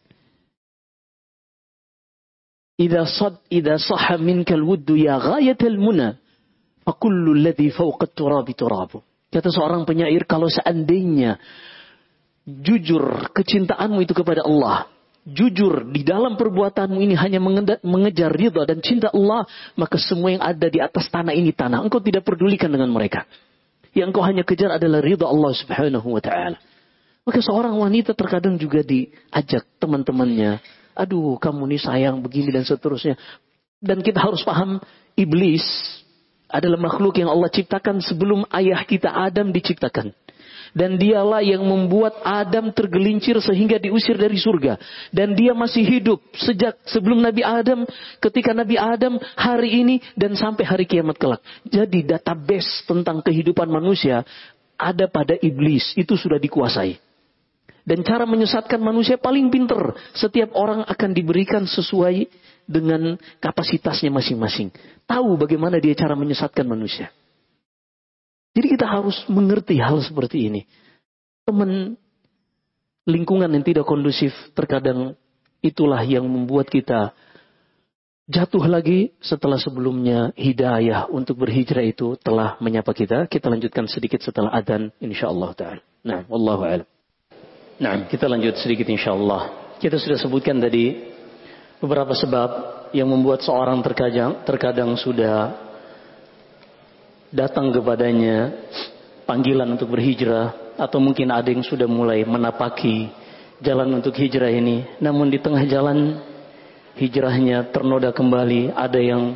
Idza sahha minkal wuddu ya ghayatal muna, fa kullu alladhi fawqa at-turabi turabu. Kata seorang penyair, kalau seandainya jujur kecintaanmu itu kepada Allah, jujur di dalam perbuatanmu ini hanya mengejar ridha dan cinta Allah, maka semua yang ada di atas tanah ini tanah. Engkau tidak pedulikan dengan mereka. Yang engkau hanya kejar adalah ridha Allah subhanahu wa ta'ala. Maka seorang wanita terkadang juga diajak teman-temannya, aduh kamu nih sayang begini dan seterusnya. Dan kita harus paham, iblis adalah makhluk yang Allah ciptakan sebelum ayah kita Adam diciptakan. Dan dialah yang membuat Adam tergelincir sehingga diusir dari surga. Dan dia masih hidup sejak sebelum Nabi Adam, ketika Nabi Adam, hari ini, dan sampai hari kiamat kelak. Jadi database tentang kehidupan manusia ada pada iblis. Itu sudah dikuasai. Dan cara menyesatkan manusia paling pinter. Setiap orang akan diberikan sesuai dengan kapasitasnya masing-masing. Tahu bagaimana dia cara menyesatkan manusia. Jadi kita harus mengerti hal seperti ini. Teman, lingkungan yang tidak kondusif terkadang itulah yang membuat kita jatuh lagi setelah sebelumnya hidayah untuk berhijrah itu telah menyapa kita. Kita lanjutkan sedikit setelah adzan insyaallah ta'ala. Nah, wallahu a'lam. Nah, kita lanjut sedikit insyaallah. Kita sudah sebutkan tadi beberapa sebab yang membuat seorang terkadang sudah datang kepadanya panggilan untuk berhijrah, atau mungkin ada yang sudah mulai menapaki jalan untuk hijrah ini, namun di tengah jalan hijrahnya ternoda kembali, ada yang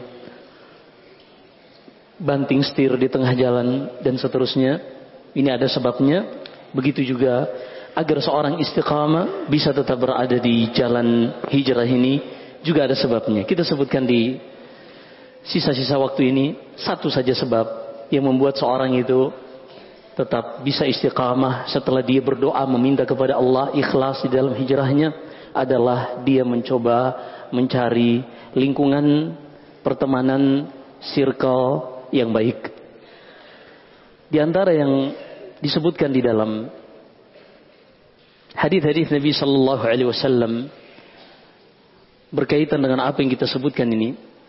banting setir di tengah jalan dan seterusnya. Ini ada sebabnya. Begitu juga agar seorang istiqamah bisa tetap berada di jalan hijrah ini juga ada sebabnya. Kita sebutkan di sisa-sisa waktu ini satu saja sebab yang membuat seorang itu tetap bisa istiqamah setelah dia berdoa meminta kepada Allah ikhlas di dalam hijrahnya, adalah dia mencoba mencari lingkungan pertemanan circle yang baik. Di antara yang disebutkan di dalam hadis-hadis Nabi sallallahu alaihi wasallam berkaitan dengan apa yang kita sebutkan ini,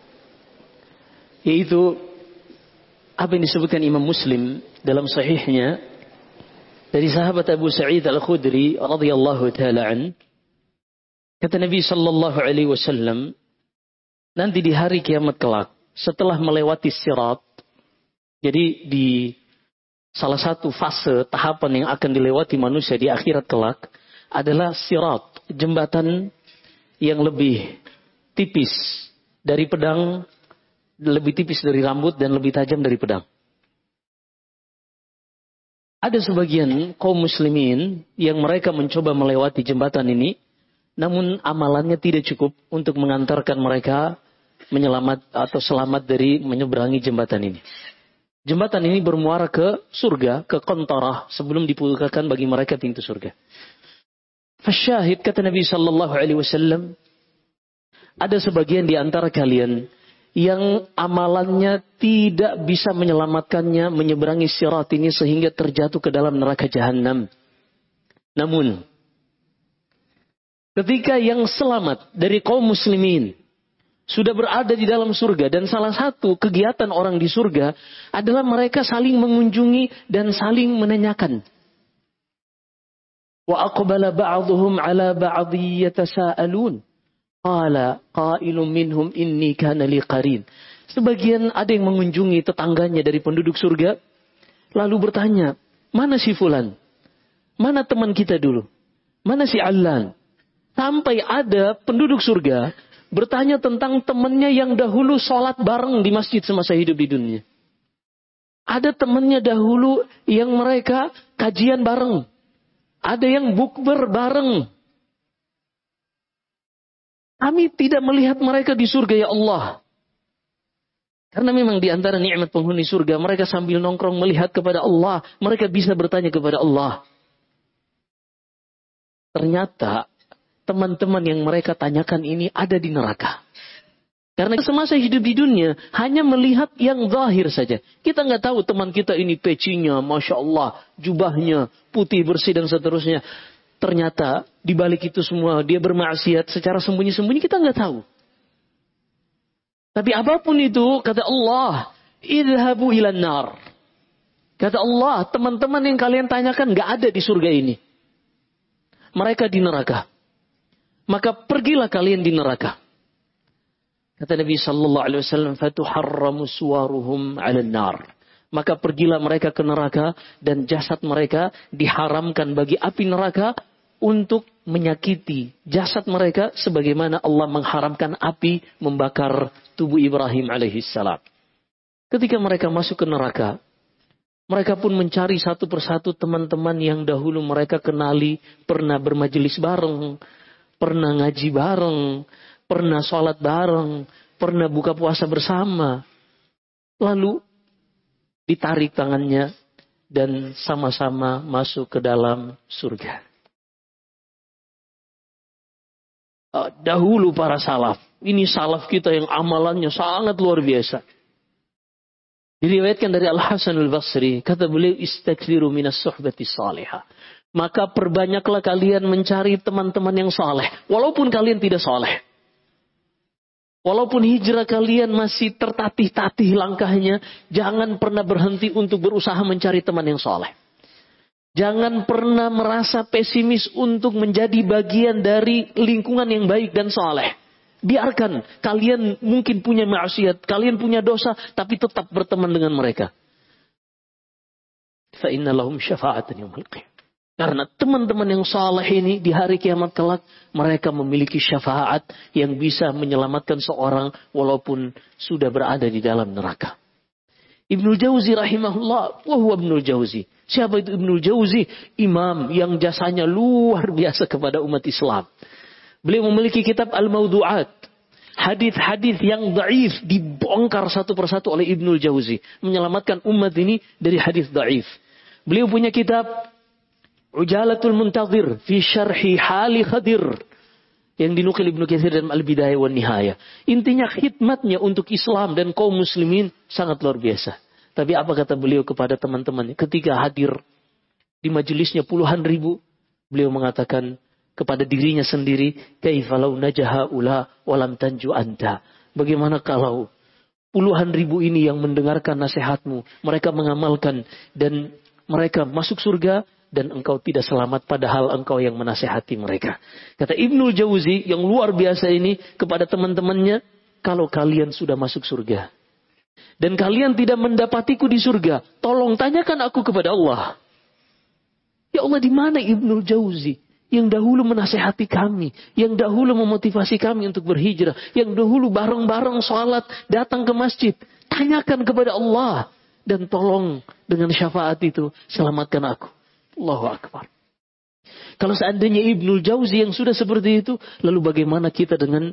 yaitu apa yang disebutkan Imam Muslim dalam sahihnya dari sahabat Abu Sa'id Al-Khudri radhiyallahu taala an, kata Nabi sallallahu alaihi wasallam, nanti di hari kiamat kelak setelah melewati sirat, jadi di salah satu fase tahapan yang akan dilewati manusia di akhirat kelak adalah sirat, jembatan yang lebih tipis dari pedang, lebih tipis dari rambut dan lebih tajam dari pedang. Ada sebagian kaum muslimin yang mereka mencoba melewati jembatan ini, namun amalannya tidak cukup untuk mengantarkan mereka selamat dari menyeberangi jembatan ini. Jembatan ini bermuara ke surga, ke qantarah, sebelum dibukakan bagi mereka pintu surga. Fasyahid, kata Nabi sallallahu alaihi wasallam, ada sebagian di antara kalian yang amalannya tidak bisa menyelamatkannya menyeberangi sirat ini sehingga terjatuh ke dalam neraka jahanam. Namun, ketika yang selamat dari kaum muslimin sudah berada di dalam surga, dan salah satu kegiatan orang di surga adalah mereka saling mengunjungi dan saling menanyakan. Wa aqbala ba'dhum 'ala ba'dhi yatasaalun. Qala qailun minhum inni kana li qarin. Sebagian ada yang mengunjungi tetangganya dari penduduk surga, lalu bertanya, mana si fulan? Mana teman kita dulu? Mana si Allan? Sampai ada penduduk surga bertanya tentang temannya yang dahulu sholat bareng di masjid semasa hidup di dunia. Ada temannya dahulu yang mereka kajian bareng. Ada yang bukber bareng. Kami tidak melihat mereka di surga, ya Allah. Karena memang di antara nikmat penghuni surga, mereka sambil nongkrong melihat kepada Allah, mereka bisa bertanya kepada Allah. Ternyata teman-teman yang mereka tanyakan ini ada di neraka. Karena semasa hidup di dunia hanya melihat yang zahir saja. Kita nggak tahu teman kita ini pecinya, masya Allah, jubahnya putih bersih dan seterusnya. Ternyata di balik itu semua dia bermaksiat secara sembunyi-sembunyi, kita nggak tahu. Tapi apapun itu, kata Allah, idhabu ilan nar. Kata Allah, teman-teman yang kalian tanyakan nggak ada di surga ini. Mereka di neraka. Maka pergilah kalian di neraka. Kata Nabi sallallahu alaihi wasallam, fatuharramu suwaruhum 'alan nar. Maka pergilah mereka ke neraka dan jasad mereka diharamkan bagi api neraka untuk menyakiti jasad mereka sebagaimana Allah mengharamkan api membakar tubuh Ibrahim alaihissalam. Ketika mereka masuk ke neraka, mereka pun mencari satu persatu teman-teman yang dahulu mereka kenali, pernah bermajelis bareng, pernah ngaji bareng, pernah sholat bareng, pernah buka puasa bersama. Lalu ditarik tangannya dan sama-sama masuk ke dalam surga. Dahulu para salaf, ini salaf kita yang amalannya sangat luar biasa. Diriwayatkan dari Al-Hasan Al-Basri, kata beliau, istaghfiru minas suhbati salihah. Maka perbanyaklah kalian mencari teman-teman yang saleh, walaupun kalian tidak saleh. Walaupun hijrah kalian masih tertatih-tatih langkahnya, jangan pernah berhenti untuk berusaha mencari teman yang saleh. Jangan pernah merasa pesimis untuk menjadi bagian dari lingkungan yang baik dan saleh. Biarkan kalian mungkin punya maksiat, kalian punya dosa, tapi tetap berteman dengan mereka. Fa inna lahum syafa'atan yaumil qiyamah. Karena teman-teman yang saleh ini di hari kiamat kelak, mereka memiliki syafaat yang bisa menyelamatkan seorang walaupun sudah berada di dalam neraka. Ibnul Jauzi rahimahullah, wa huwa Ibnul Jauzi. Siapa itu Ibnul Jauzi? Imam yang jasanya luar biasa kepada umat Islam. Beliau memiliki kitab Al-Mawdu'at. Hadis-hadis yang dhaif dibongkar satu persatu oleh Ibnul Jauzi, menyelamatkan umat ini dari hadis dhaif. Beliau punya kitab Ujalatul Muntazir fi Syarhi Hali Khadir yang dinukil Ibnu Katsir dalam Al-Bidayah wan Nihayah. Intinya khidmatnya untuk Islam dan kaum muslimin sangat luar biasa. Tapi apa kata beliau kepada teman-teman ketika hadir di majelisnya puluhan ribu, beliau mengatakan kepada dirinya sendiri, kaifalau najaha ula walam tanju anta. Bagaimana kalau puluhan ribu ini yang mendengarkan nasihatmu, mereka mengamalkan dan mereka masuk surga, dan engkau tidak selamat padahal engkau yang menasihati mereka. Kata Ibnul Jauzi yang luar biasa ini kepada teman-temannya, kalau kalian sudah masuk surga dan kalian tidak mendapatiku di surga, tolong tanyakan aku kepada Allah. Ya Allah, di mana Ibnul Jauzi yang dahulu menasihati kami, yang dahulu memotivasi kami untuk berhijrah, yang dahulu bareng-bareng sholat, datang ke masjid. Tanyakan kepada Allah dan tolong dengan syafaat itu selamatkan aku. Allahu Akbar. Kalau seandainya Ibnul Jauzi yang sudah seperti itu, lalu bagaimana kita dengan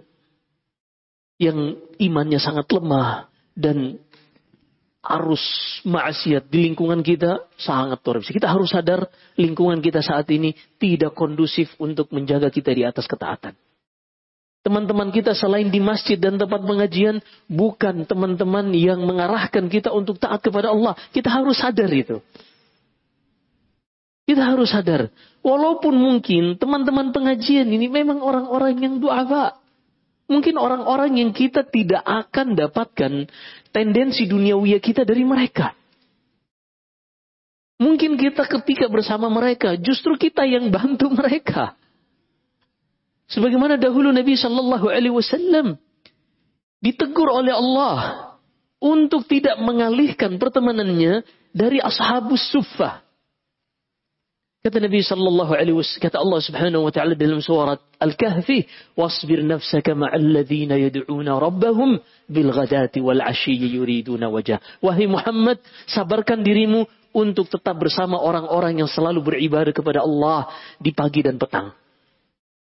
yang imannya sangat lemah dan arus maksiat di lingkungan kita sangat luar biasa. Kita harus sadar lingkungan kita saat ini tidak kondusif untuk menjaga kita di atas ketaatan. Teman-teman kita selain di masjid dan tempat pengajian bukan teman-teman yang mengarahkan kita untuk taat kepada Allah. Kita harus sadar itu. Kita harus sadar. Walaupun mungkin teman-teman pengajian ini memang orang-orang yang du'afa. Mungkin orang-orang yang kita tidak akan dapatkan tendensi duniawiyah kita dari mereka. Mungkin kita ketika bersama mereka, justru kita yang bantu mereka. Sebagaimana dahulu Nabi Shallallahu Alaihi Wasallam ditegur oleh Allah untuk tidak mengalihkan pertemanannya dari ashabus suffah. Kata Nabi sallallahu alaihi wasallam, kata Allah Subhanahu wa taala dalam surat Al-Kahfi, "Wasbir nafsaka ma'al ladzina yad'una rabbahum bil ghadati wal 'ashiyyi yuriduna wajah." Wahai Muhammad, sabarkan dirimu untuk tetap bersama orang-orang yang selalu beribadah kepada Allah di pagi dan petang.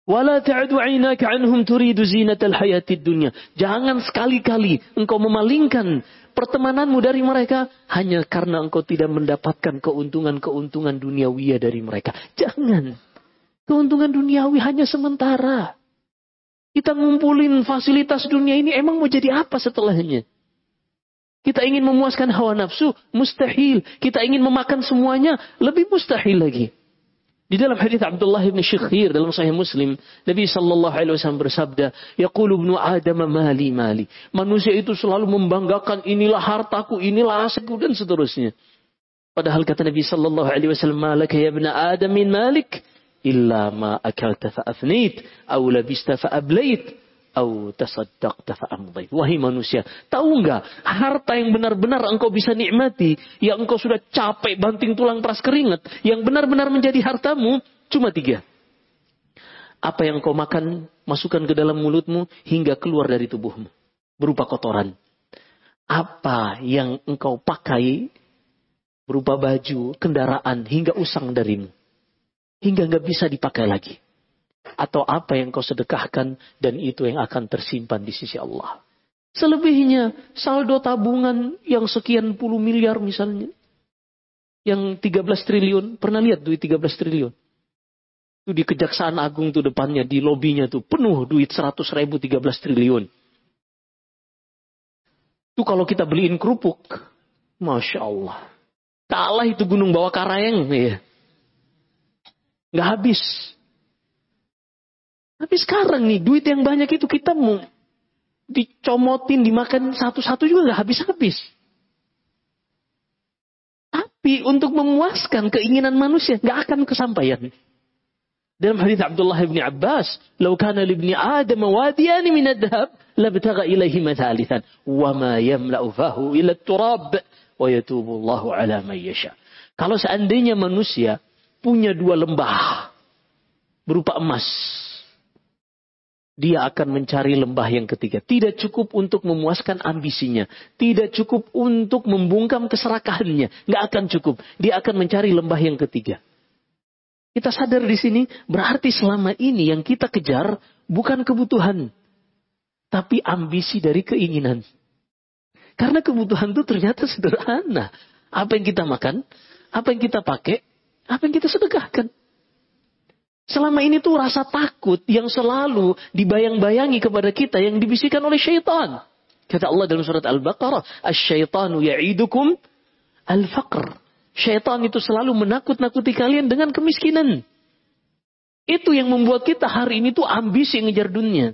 Wala ta'du 'ainaka 'anhum turidu zinatal hayatid dunya. Jangan sekali-kali engkau memalingkan pertemananmu dari mereka hanya karena engkau tidak mendapatkan keuntungan-keuntungan duniawi dari mereka. Jangan. Keuntungan duniawi hanya sementara. Kita ngumpulin fasilitas dunia ini emang mau jadi apa setelahnya? Kita ingin memuaskan hawa nafsu, mustahil. Kita ingin memakan semuanya, lebih mustahil lagi. Di dalam hadis Abdullah bin Syikhir dalam Sahih Muslim, Nabi sallallahu alaihi wasallam bersabda, "Yaqulu ibnu Adam mali mali." Manusia itu selalu membanggakan inilah hartaku, inilah asetku dan seterusnya. Padahal kata Nabi sallallahu alaihi wasallam, "Malaka ya ibnu Adam min malik illa ma akalta fa afnait aw labista fa ablait aw tasaddaqta fa amdait." Wahai manusia, tahu enggak harta yang benar-benar engkau bisa nikmati, yang engkau sudah capek banting tulang peras keringat, yang benar-benar menjadi hartamu cuma 3. Apa yang engkau makan, masukkan ke dalam mulutmu hingga keluar dari tubuhmu berupa kotoran. Apa yang engkau pakai berupa baju, kendaraan hingga usang darimu, hingga enggak bisa dipakai lagi. Atau apa yang kau sedekahkan dan itu yang akan tersimpan di sisi Allah. Selebihnya saldo tabungan yang sekian puluh miliar misalnya. Yang 13 triliun. Pernah lihat duit 13 triliun? Itu di Kejaksaan Agung tuh depannya, di lobinya tuh penuh duit 100 ribu 13 triliun. Itu kalau kita beliin kerupuk. Masya Allah. Kalah itu gunung bawah karayeng. Ya. Nggak habis. Tapi sekarang nih, duit yang banyak itu kita mau dicomotin, dimakan satu-satu juga nggak habis-habis. Tapi untuk memuaskan keinginan manusia, nggak akan kesampaian. Dalam hadits Abdullah bin Abbas, "Lau kana li ibni Adam wadiyani min ad-dhahab, labtagha ilaihi mathalithan, wa ma yamla'u fahu ila at-turab, wa yatubu Allahu ala man yasha." Kalau seandainya manusia punya 2 lembah berupa emas, dia akan mencari lembah yang ketiga. Tidak cukup untuk memuaskan ambisinya. Tidak cukup untuk membungkam keserakahannya. Nggak akan cukup. Dia akan mencari lembah yang ketiga. Kita sadar di sini, berarti selama ini yang kita kejar bukan kebutuhan, tapi ambisi dari keinginan. Karena kebutuhan itu ternyata sederhana. Apa yang kita makan, apa yang kita pakai, apa yang kita sedekahkan. Selama ini tuh rasa takut yang selalu dibayang-bayangi kepada kita yang dibisikkan oleh syaitan. Kata Allah dalam surat Al-Baqarah, "Asy-syaitanu ya'idukum al-faqr." Syaitan itu selalu menakut-nakuti kalian dengan kemiskinan. Itu yang membuat kita hari ini tuh ambisi ngejar dunia.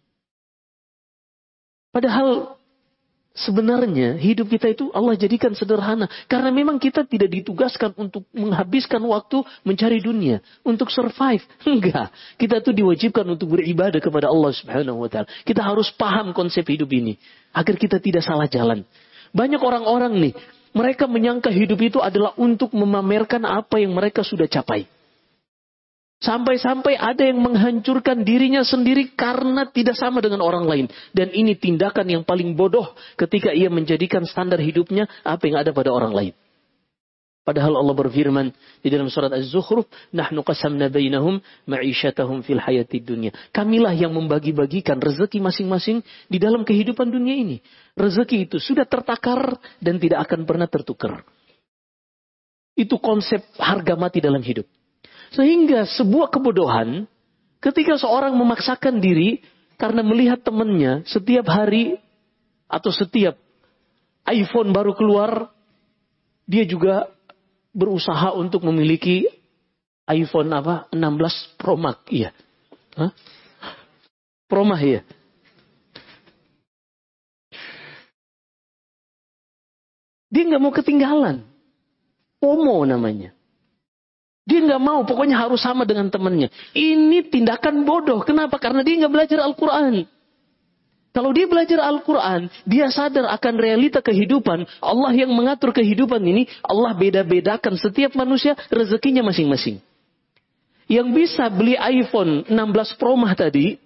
Padahal sebenarnya hidup kita itu Allah jadikan sederhana. Karena memang kita tidak ditugaskan untuk menghabiskan waktu mencari dunia. Untuk survive. Enggak. Kita tuh diwajibkan untuk beribadah kepada Allah Subhanahu wa ta'ala. Kita harus paham konsep hidup ini. Agar kita tidak salah jalan. Banyak orang-orang nih. Mereka menyangka hidup itu adalah untuk memamerkan apa yang mereka sudah capai. Sampai-sampai ada yang menghancurkan dirinya sendiri karena tidak sama dengan orang lain. Dan ini tindakan yang paling bodoh ketika ia menjadikan standar hidupnya apa yang ada pada orang lain. Padahal Allah berfirman di dalam surat Az-Zukhruf, "Nahnu qasamna bainahum ma'isyatahum fil hayatid dunya." Kamilah yang membagi-bagikan rezeki masing-masing di dalam kehidupan dunia ini. Rezeki itu sudah tertakar dan tidak akan pernah tertukar. Itu konsep harga mati dalam hidup. Sehingga sebuah kebodohan ketika seorang memaksakan diri karena melihat temannya setiap hari atau setiap iPhone baru keluar, dia juga berusaha untuk memiliki iPhone 16 Pro Max, iya. Hah? Pro Max ya. Dia nggak mau ketinggalan. FOMO namanya. Dia nggak mau, pokoknya harus sama dengan temannya. Ini tindakan bodoh. Kenapa? Karena dia nggak belajar Al-Quran. Kalau dia belajar Al-Quran, dia sadar akan realita kehidupan. Allah yang mengatur kehidupan ini, Allah beda-bedakan setiap manusia rezekinya masing-masing. Yang bisa beli iPhone 16 Pro Max tadi,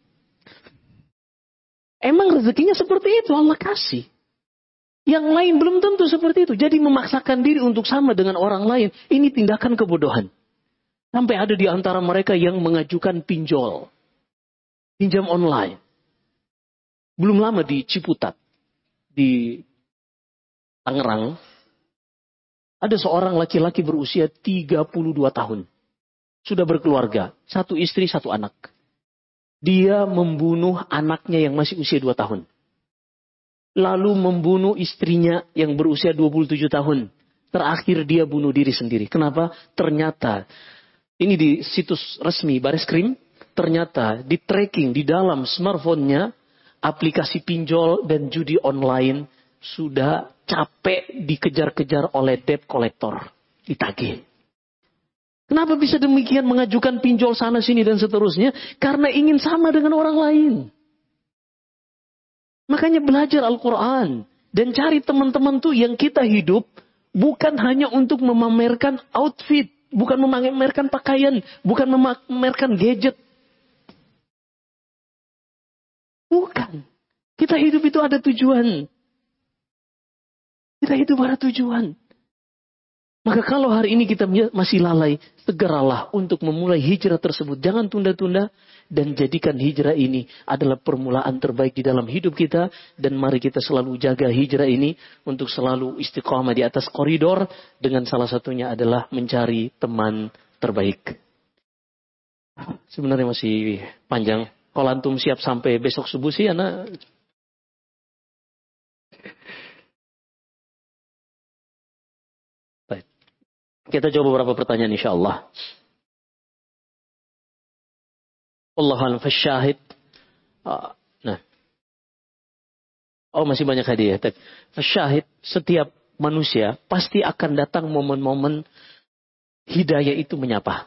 emang rezekinya seperti itu, Allah kasih. Yang lain belum tentu seperti itu. Jadi memaksakan diri untuk sama dengan orang lain, ini tindakan kebodohan. Sampai ada di antara mereka yang mengajukan pinjol. Pinjam online. Belum lama di Ciputat, di Tangerang, ada seorang laki-laki berusia 32 tahun. Sudah berkeluarga. 1 istri, 1 anak. Dia membunuh anaknya yang masih usia 2 tahun. Lalu membunuh istrinya yang berusia 27 tahun. Terakhir dia bunuh diri sendiri. Kenapa? Ternyata, ini di situs resmi Bareskrim, ternyata di tracking di dalam smartphone-nya, aplikasi pinjol dan judi online sudah capek dikejar-kejar oleh debt collector. Ditagih. Kenapa bisa demikian, mengajukan pinjol sana sini dan seterusnya? Karena ingin sama dengan orang lain. Makanya belajar Al-Quran. Dan cari teman-teman tuh yang kita hidup bukan hanya untuk memamerkan outfit. Bukan memamerkan pakaian. Bukan memamerkan gadget. Bukan. Kita hidup itu ada tujuan. Kita hidup ada tujuan. Maka kalau hari ini kita masih lalai, segeralah untuk memulai hijrah tersebut. Jangan tunda-tunda dan jadikan hijrah ini adalah permulaan terbaik di dalam hidup kita. Dan mari kita selalu jaga hijrah ini untuk selalu istiqamah di atas koridor. Dengan salah satunya adalah mencari teman terbaik. Sebenarnya masih panjang. Kalau antum siap sampai besok subuh sih, anak. Baik. Kita jawab beberapa pertanyaan insya Allah. Allahu'alam fasyahid. Nah. Oh, masih banyak hadiah. Fasyahid, setiap manusia pasti akan datang momen-momen hidayah itu menyapa.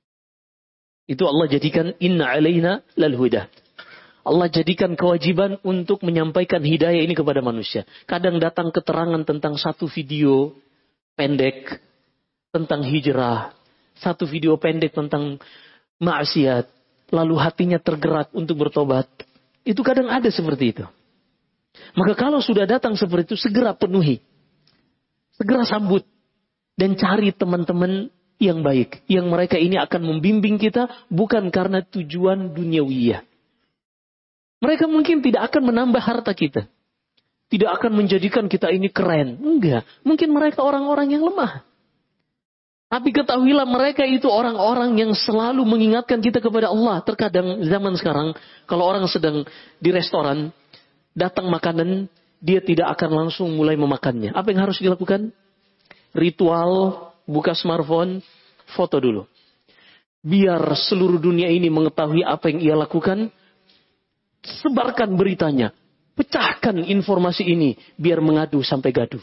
Itu Allah jadikan inna alaina lal huda. Allah jadikan kewajiban untuk menyampaikan hidayah ini kepada manusia. Kadang datang keterangan tentang satu video pendek tentang hijrah, satu video pendek tentang maksiat, lalu hatinya tergerak untuk bertobat. Itu kadang ada seperti itu. Maka kalau sudah datang seperti itu, segera penuhi. Segera sambut. Dan cari teman-teman yang baik. Yang mereka ini akan membimbing kita bukan karena tujuan duniawiyah. Mereka mungkin tidak akan menambah harta kita. Tidak akan menjadikan kita ini keren. Enggak. Mungkin mereka orang-orang yang lemah. Tapi ketahuilah mereka itu orang-orang yang selalu mengingatkan kita kepada Allah. Terkadang zaman sekarang, kalau orang sedang di restoran, datang makanan, dia tidak akan langsung mulai memakannya. Apa yang harus dilakukan? Ritual, buka smartphone, foto dulu. Biar seluruh dunia ini mengetahui apa yang ia lakukan, sebarkan beritanya. Pecahkan informasi ini, biar mengadu sampai gaduh.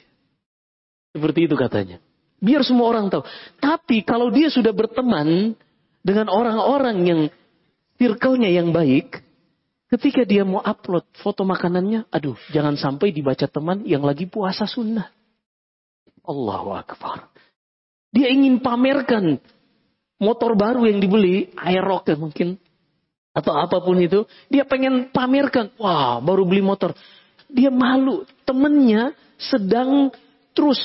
Seperti itu katanya. Biar semua orang tahu. Tapi kalau dia sudah berteman dengan orang-orang yang circle-nya yang baik, ketika dia mau upload foto makanannya, aduh, jangan sampai dibaca teman yang lagi puasa sunnah. Allahu Akbar. Dia ingin pamerkan motor baru yang dibeli, Aerox mungkin, atau apapun itu. Dia pengen pamerkan, wah baru beli motor. Dia malu, temennya sedang terus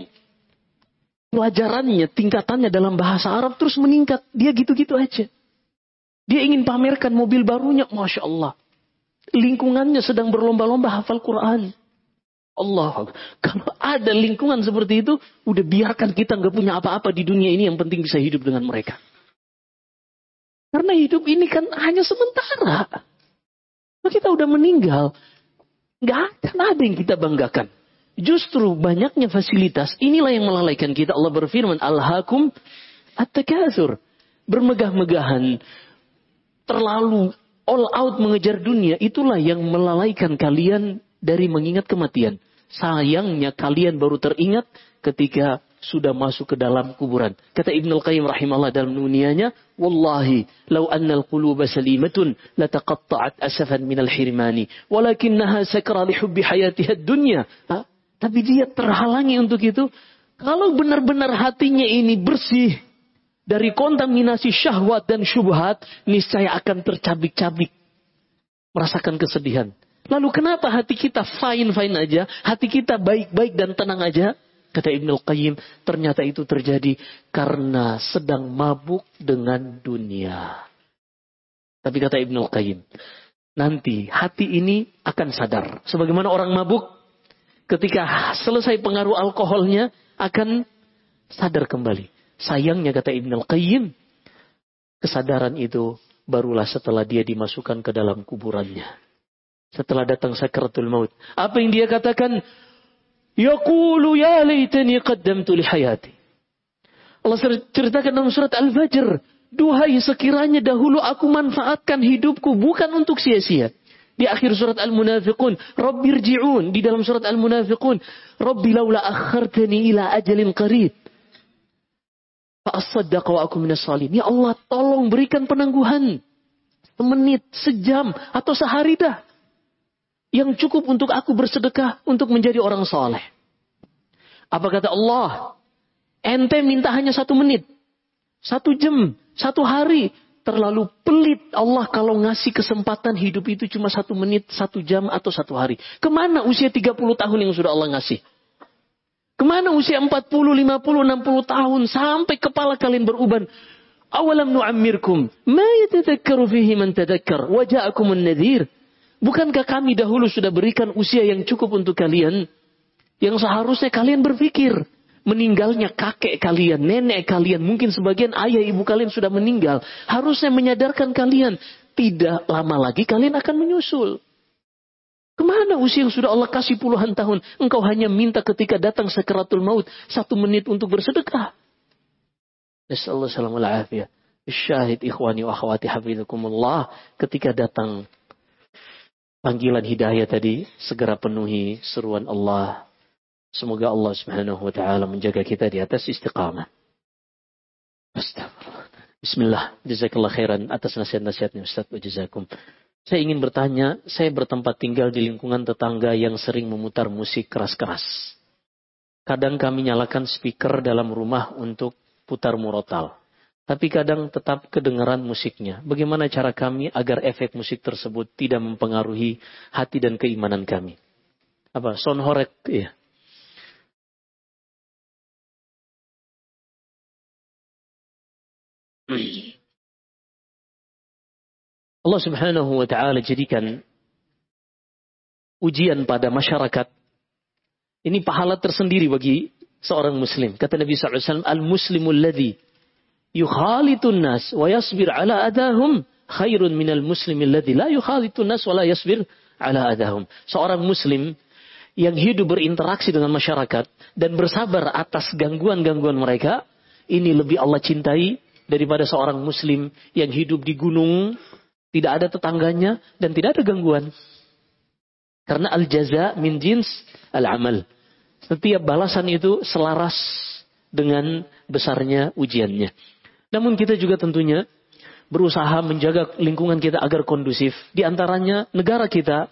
pelajarannya, tingkatannya dalam bahasa Arab terus meningkat. Dia gitu-gitu aja. Dia ingin pamerkan mobil barunya, Masya Allah. Lingkungannya sedang berlomba-lomba hafal Quran. Allah, kalau ada lingkungan seperti itu, udah biarkan kita nggak punya apa-apa di dunia ini, yang penting bisa hidup dengan mereka. Karena hidup ini kan hanya sementara. Kalau kita udah meninggal, nggak akan ada yang kita banggakan. Justru banyaknya fasilitas, inilah yang melalaikan kita. Allah berfirman, Alhaakum at-takatsur. Bermegah-megahan, terlalu all out mengejar dunia, itulah yang melalaikan kalian dari mengingat kematian. Sayangnya kalian baru teringat ketika sudah masuk ke dalam kuburan. Kata Ibnul Qayyim rahimahullah dalam nuniyanya, wallahi law annal quluba salimatun lataqatta'at asafan minal hirmani walakinnaha sakra li hubbi hayatiha dunya. Tapi dia terhalangi untuk itu. Kalau benar-benar hatinya ini bersih dari kontaminasi syahwat dan syubhat, niscaya akan tercabik-cabik merasakan kesedihan. Lalu kenapa hati kita fine-fine aja, hati kita baik-baik dan tenang aja? Kata Ibnul Qayyim, ternyata itu terjadi karena sedang mabuk dengan dunia. Tapi kata Ibnul Qayyim, nanti hati ini akan sadar. Sebagaimana orang mabuk, ketika selesai pengaruh alkoholnya, akan sadar kembali. Sayangnya kata Ibnul Qayyim, kesadaran itu barulah setelah dia dimasukkan ke dalam kuburannya. Setelah datang sakaratul maut. Apa yang dia katakan? Yaqulu ya laitani qaddamtu li hayati. Allah ceritakan dalam surat Al-Fajr. Duhai sekiranya dahulu aku manfaatkan hidupku bukan untuk sia-sia. Di akhir surat Al-Munafiqun. Rabbirji'un. Di dalam surat Al-Munafiqun. Rabbi laula akhartani ila ajalin qarib. Fa'asaddaqa wa aku minas salihin. Ya Allah tolong berikan penangguhan. Semenit, sejam, atau sehari dah. Yang cukup untuk aku bersedekah untuk menjadi orang soleh. Apa kata Allah? Ente minta hanya 1 menit. 1 jam. 1 hari. Terlalu pelit Allah kalau ngasih kesempatan hidup itu cuma 1 menit, 1 jam, atau 1 hari. Kemana usia 30 tahun yang sudah Allah ngasih? Kemana usia 40, 50, 60 tahun sampai kepala kalian beruban? Awalam nu'ammirkum. Ma yatadhakkaru fihi man tadhakkar. Wa ja'akumun nadhir. Bukankah kami dahulu sudah berikan usia yang cukup untuk kalian? Yang seharusnya kalian berpikir. Meninggalnya kakek kalian, nenek kalian. Mungkin sebagian ayah ibu kalian sudah meninggal. Harusnya menyadarkan kalian. Tidak lama lagi kalian akan menyusul. Kemana usia yang sudah Allah kasih puluhan tahun? Engkau hanya minta ketika datang sakaratul maut 1 menit untuk bersedekah. Nasallahu salamul afiyah. Syahid ikhwani wa akhwati hafizakumullah. Ketika datang panggilan hidayah tadi, segera penuhi seruan Allah. Semoga Allah Subhanahu wa taala menjaga kita di atas istiqamah. Astagfirullah. Bismillah. Jazakallah khairan atas nasihat-nasihatnya Ustaz wa jazakum. Saya ingin bertanya, saya bertempat tinggal di lingkungan tetangga yang sering memutar musik keras-keras. Kadang kami nyalakan speaker dalam rumah untuk putar murotal. Tapi kadang tetap kedengaran musiknya. Bagaimana cara kami agar efek musik tersebut tidak mempengaruhi hati dan keimanan kami? Apa? Sound horek, ya. Allah Subhanahu wa taala jadikan ujian pada masyarakat. Ini pahala tersendiri bagi seorang muslim. Kata Nabi sallallahu alaihi wasallam, "Al-muslimul ladzi yukhalitun nas wa yasbir ala adahum khairun minal muslimil ladzi la yukhalitun nas wa la yasbir ala adahum." Seorang muslim yang hidup berinteraksi dengan masyarakat dan bersabar atas gangguan-gangguan mereka, ini lebih Allah cintai daripada seorang muslim yang hidup di gunung, tidak ada tetangganya dan tidak ada gangguan. Karena al-jaza min jins al-amal. Setiap balasan itu selaras dengan besarnya ujiannya. Namun kita juga tentunya berusaha menjaga lingkungan kita agar kondusif. Di antaranya negara kita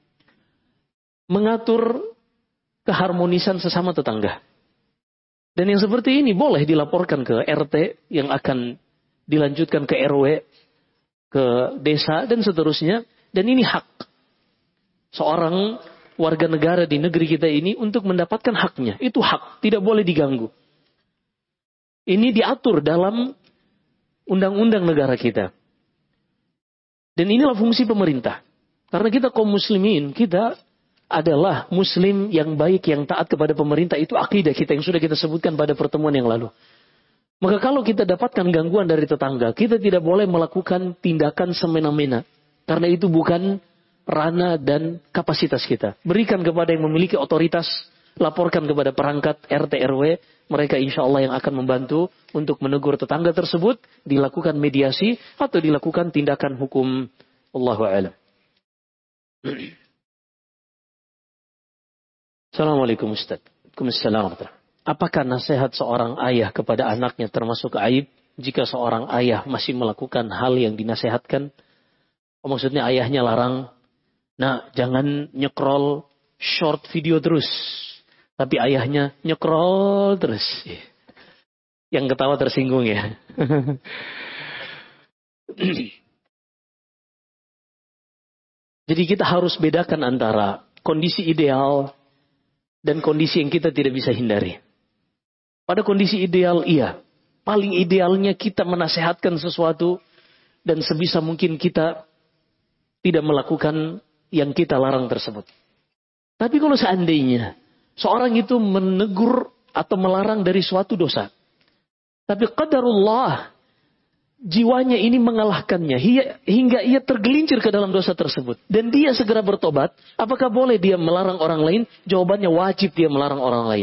mengatur keharmonisan sesama tetangga. Dan yang seperti ini boleh dilaporkan ke RT yang akan dilanjutkan ke RW, ke desa dan seterusnya. Dan ini hak seorang warga negara di negeri kita ini untuk mendapatkan haknya. Itu hak, tidak boleh diganggu. Ini diatur dalam undang-undang negara kita. Dan inilah fungsi pemerintah. Karena kita kaum muslimin, kita adalah muslim yang baik, yang taat kepada pemerintah. Itu akidah kita yang sudah kita sebutkan pada pertemuan yang lalu. Maka kalau kita dapatkan gangguan dari tetangga, kita tidak boleh melakukan tindakan semena-mena. Karena itu bukan ranah dan kapasitas kita. Berikan kepada yang memiliki otoritas, laporkan kepada perangkat RT RW, mereka insya Allah yang akan membantu untuk menegur tetangga tersebut, dilakukan mediasi atau dilakukan tindakan hukum. Allahu a'lam. Assalamualaikum Ustaz. Waalaikumsalam. Apakah nasihat seorang ayah kepada anaknya termasuk aib jika seorang ayah masih melakukan hal yang dinasihatkan? Maksudnya ayahnya larang, nah jangan nyekrol short video terus. Tapi ayahnya nyekrol terus. Yang ketawa tersinggung ya. Jadi kita harus bedakan antara kondisi ideal dan kondisi yang kita tidak bisa hindari. Pada kondisi ideal, iya. Paling idealnya kita menasehatkan sesuatu dan sebisa mungkin kita tidak melakukan yang kita larang tersebut. Tapi kalau seandainya seorang itu menegur atau melarang dari suatu dosa, tapi qadarullah jiwanya ini mengalahkannya hingga ia tergelincir ke dalam dosa tersebut dan dia segera bertobat, apakah boleh dia melarang orang lain? Jawabannya wajib dia melarang orang lain.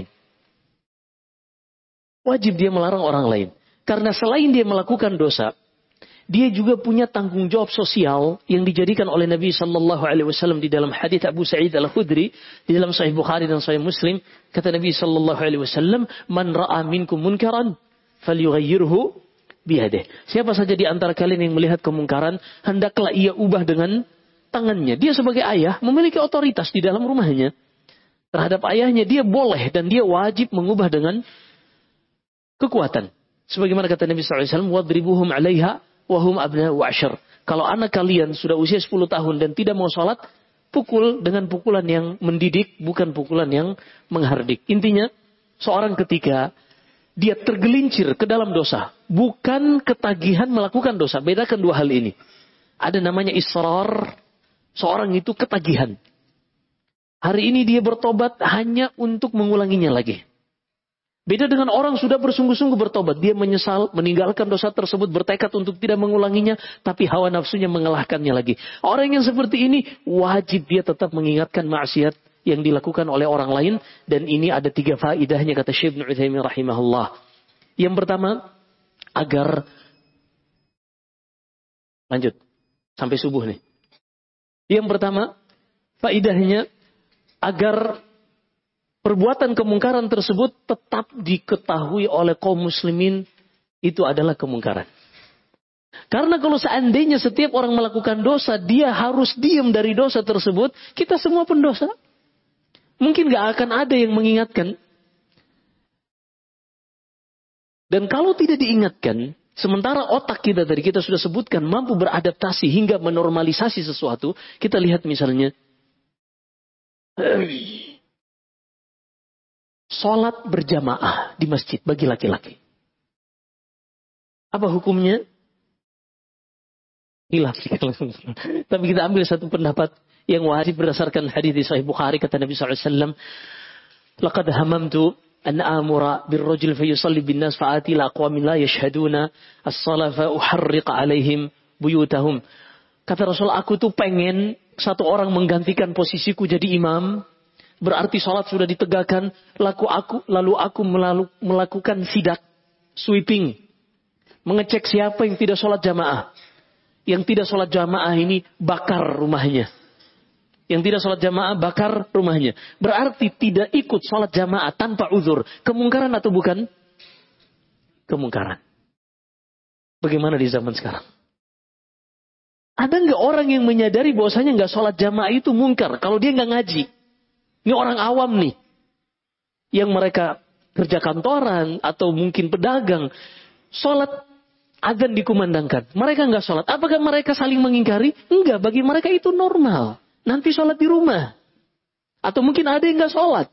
Wajib dia melarang orang lain. Karena selain dia melakukan dosa, dia juga punya tanggung jawab sosial yang dijadikan oleh Nabi Sallallahu Alaihi Wasallam di dalam hadits Abu Sa'id Al-Khudri di dalam Sahih Bukhari dan Sahih Muslim. Kata Nabi Sallallahu Alaihi Wasallam, "Man ra'a minkum munkaran, falyughayyirhu biyadih." Siapa saja di antara kalian yang melihat kemungkaran, hendaklah ia ubah dengan tangannya. Dia sebagai ayah memiliki otoritas di dalam rumahnya. Terhadap ayahnya dia boleh dan dia wajib mengubah dengan kekuatan. Sebagaimana kata Nabi SAW, "Wadribuhum 'alaiha wa hum abna'u 'ashar." Kalau anak kalian sudah usia 10 tahun dan tidak mau sholat, pukul dengan pukulan yang mendidik, bukan pukulan yang menghardik. Intinya, seorang ketika dia tergelincir ke dalam dosa, bukan ketagihan melakukan dosa. Bedakan dua hal ini. Ada namanya israr, seorang itu ketagihan. Hari ini dia bertobat hanya untuk mengulanginya lagi. Beda dengan orang sudah bersungguh-sungguh bertobat. Dia menyesal, meninggalkan dosa tersebut, bertekad untuk tidak mengulanginya, tapi hawa nafsunya mengalahkannya lagi. Orang yang seperti ini, wajib dia tetap mengingatkan maksiat yang dilakukan oleh orang lain. Dan ini ada 3 faedahnya, kata Syekh Ibnu Utsaimin rahimahullah. Yang pertama, agar... Lanjut, sampai subuh nih. Yang pertama, faedahnya, agar perbuatan kemungkaran tersebut tetap diketahui oleh kaum muslimin itu adalah kemungkaran. Karena kalau seandainya setiap orang melakukan dosa, dia harus diam dari dosa tersebut, kita semua pendosa. Mungkin gak akan ada yang mengingatkan. Dan kalau tidak diingatkan, sementara otak kita tadi kita sudah sebutkan mampu beradaptasi hingga menormalisasi sesuatu, kita lihat misalnya sholat berjamaah di masjid bagi laki-laki. Apa hukumnya? Hilaf. Tapi kita ambil satu pendapat yang wajib berdasarkan hadis di Sahih Bukhari, kata Nabi SAW, "Laqad hamamtu an amura birrajul fayusalli bin nas fa'ati la aqwamin la yashhaduna as-salah fa uharriq alaihim buyutahum." Kata Rasul, aku tuh pengen satu orang menggantikan posisiku jadi imam. Berarti sholat sudah ditegakkan, lalu aku melakukan sidak, sweeping, mengecek siapa yang tidak sholat jamaah. Yang tidak sholat jamaah ini bakar rumahnya. Yang tidak sholat jamaah bakar rumahnya. Berarti tidak ikut sholat jamaah tanpa uzur. Kemungkaran atau bukan? Kemungkaran. Bagaimana di zaman sekarang? Ada nggak orang yang menyadari bahwasanya nggak sholat jamaah itu mungkar kalau dia nggak ngaji? Ini orang awam nih. Yang mereka kerja kantoran atau mungkin pedagang. Sholat azan dikumandangkan. Mereka nggak sholat. Apakah mereka saling mengingkari? Enggak. Bagi mereka itu normal. Nanti sholat di rumah. Atau mungkin ada yang nggak sholat.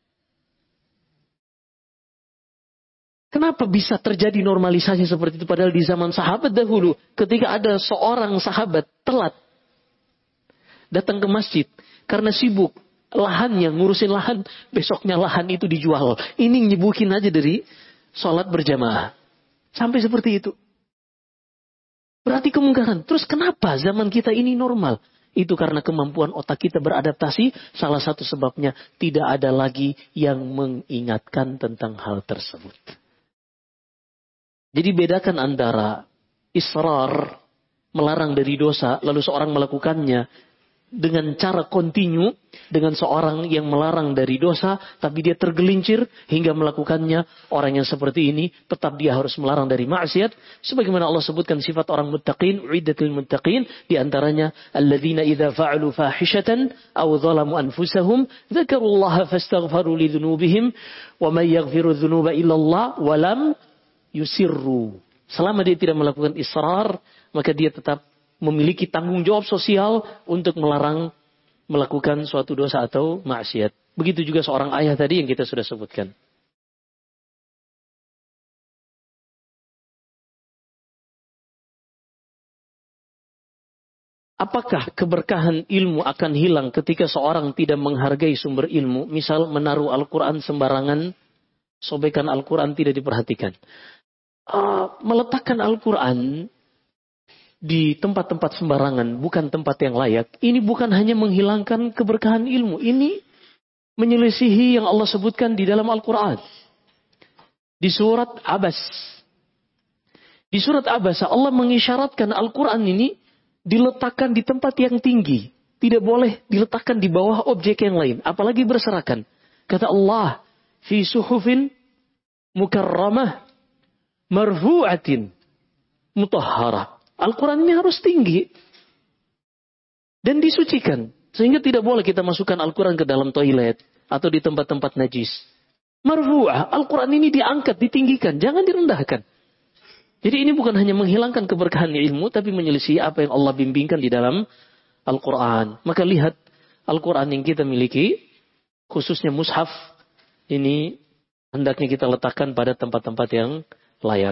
Kenapa bisa terjadi normalisasi seperti itu? Padahal di zaman sahabat dahulu. Ketika ada seorang sahabat telat. Datang ke masjid. Karena sibuk. Lahannya, ngurusin lahan, besoknya lahan itu dijual. Ini nyebukin aja dari sholat berjamaah. Sampai seperti itu. Berarti kemungkaran. Terus kenapa zaman kita ini normal? Itu karena kemampuan otak kita beradaptasi. Salah satu sebabnya tidak ada lagi yang mengingatkan tentang hal tersebut. Jadi bedakan antara israr, melarang dari dosa, lalu seorang melakukannya dengan cara kontinu, dengan seorang yang melarang dari dosa, tapi dia tergelincir hingga melakukannya. Orang yang seperti ini, tetap dia harus melarang dari maksiat. Sebagaimana Allah sebutkan sifat orang muttaqin, uiddatil muttaqin, di antaranya, alladzina idza fa'alu fahishatan, aw zalamu anfusahum, dzakarullaha fastaghfaru lidzunubihim, wa may yaghfiru dzunuba illallah, wa lam yusirru. Selama dia tidak melakukan israr, maka dia tetap memiliki tanggung jawab sosial untuk melarang melakukan suatu dosa atau maksiat. Begitu juga seorang ayah tadi yang kita sudah sebutkan. Apakah keberkahan ilmu akan hilang ketika seorang tidak menghargai sumber ilmu? Misal menaruh Al-Quran sembarangan, sobekan Al-Quran tidak diperhatikan. Meletakkan Al-Quran di tempat-tempat sembarangan, bukan tempat yang layak. Ini bukan hanya menghilangkan keberkahan ilmu. Ini menyelisihi yang Allah sebutkan di dalam Al-Quran. Di surat Abas. Di surat Abas, Allah mengisyaratkan Al-Quran ini diletakkan di tempat yang tinggi. Tidak boleh diletakkan di bawah objek yang lain. Apalagi berserakan. Kata Allah, fi suhufin mukarramah marfu'atin mutahharah. Al-Quran ini harus tinggi. Dan disucikan. Sehingga tidak boleh kita masukkan Al-Quran ke dalam toilet. Atau di tempat-tempat najis. Marfu'ah. Al-Quran ini diangkat, ditinggikan. Jangan direndahkan. Jadi ini bukan hanya menghilangkan keberkahan ilmu, tapi menyelisih apa yang Allah bimbingkan di dalam Al-Quran. Maka lihat Al-Quran yang kita miliki, khususnya mushaf, ini hendaknya kita letakkan pada tempat-tempat yang layak.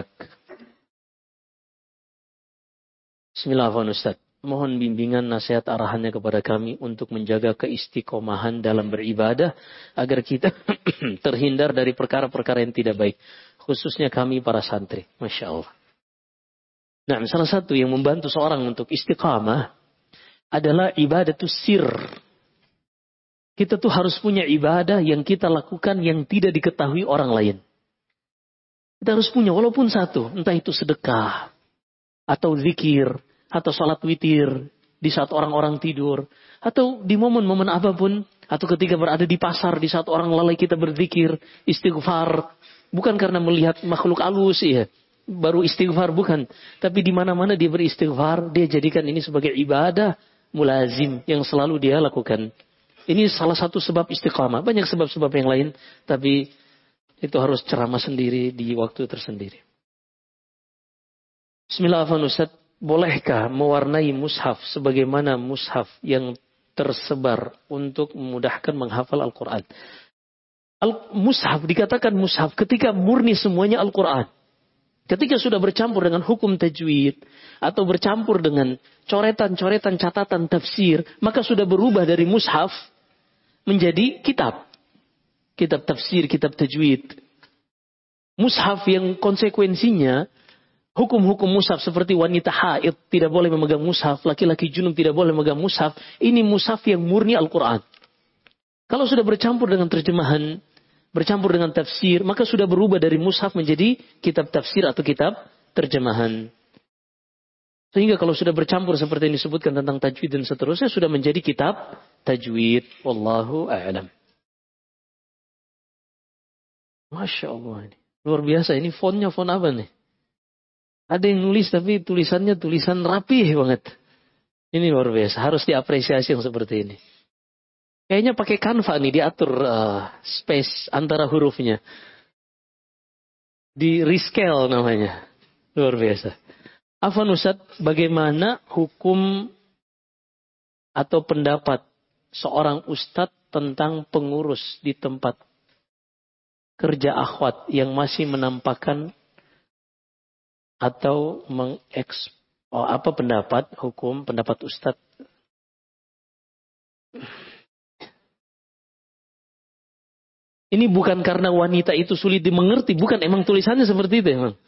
Bismillahirrahmanirrahim, Ustaz. Mohon bimbingan nasihat arahannya kepada kami untuk menjaga keistiqomahan dalam beribadah agar kita terhindar dari perkara-perkara yang tidak baik. Khususnya kami para santri. Masya Allah. Nah, salah satu yang membantu seorang untuk istiqamah adalah ibadatus sir. Kita tuh harus punya ibadah yang kita lakukan yang tidak diketahui orang lain. Kita harus punya walaupun satu. Entah itu sedekah. Atau zikir. Atau salat witir. Di saat orang-orang tidur. Atau di momen-momen apapun. Atau ketika berada di pasar. Di saat orang lalai kita berzikir. Istighfar. Bukan karena melihat makhluk halus ya. Baru istighfar bukan. Tapi di mana-mana dia beristighfar. Dia jadikan ini sebagai ibadah mulazim. Yang selalu dia lakukan. Ini salah satu sebab istiqamah. Banyak sebab-sebab yang lain. Tapi itu harus ceramah sendiri di waktu tersendiri. Bismillahirrahmanirrahim. Bolehkah mewarnai mushaf sebagaimana mushaf yang tersebar untuk memudahkan menghafal Al-Quran? Mushaf dikatakan mushaf ketika murni semuanya Al-Quran. Ketika sudah bercampur dengan hukum tajwid atau bercampur dengan coretan-coretan catatan tafsir, maka sudah berubah dari mushaf menjadi kitab. Kitab tafsir, kitab tajwid. Mushaf yang konsekuensinya hukum-hukum mushaf seperti wanita haid tidak boleh memegang mushaf, laki-laki junub tidak boleh memegang mushaf. Ini mushaf yang murni Al-Quran. Kalau sudah bercampur dengan terjemahan, bercampur dengan tafsir, maka sudah berubah dari mushaf menjadi kitab tafsir atau kitab terjemahan. Sehingga kalau sudah bercampur seperti yang disebutkan tentang tajwid dan seterusnya, sudah menjadi kitab tajwid. Wallahu a'lam. Masya Allah ini. Luar biasa, ini fontnya font apa nih? Ada yang nulis tapi tulisannya tulisan rapih banget. Ini luar biasa, harus diapresiasi yang seperti ini. Kayaknya pakai Canva nih, diatur space antara hurufnya. Di rescale namanya. Luar biasa. Afwan Ustaz, bagaimana hukum atau pendapat seorang ustadz tentang pengurus di tempat kerja akhwat yang masih menampakkan atau apa pendapat hukum, pendapat ustadz? Ini bukan karena wanita itu sulit dimengerti. Bukan, emang tulisannya seperti itu emang.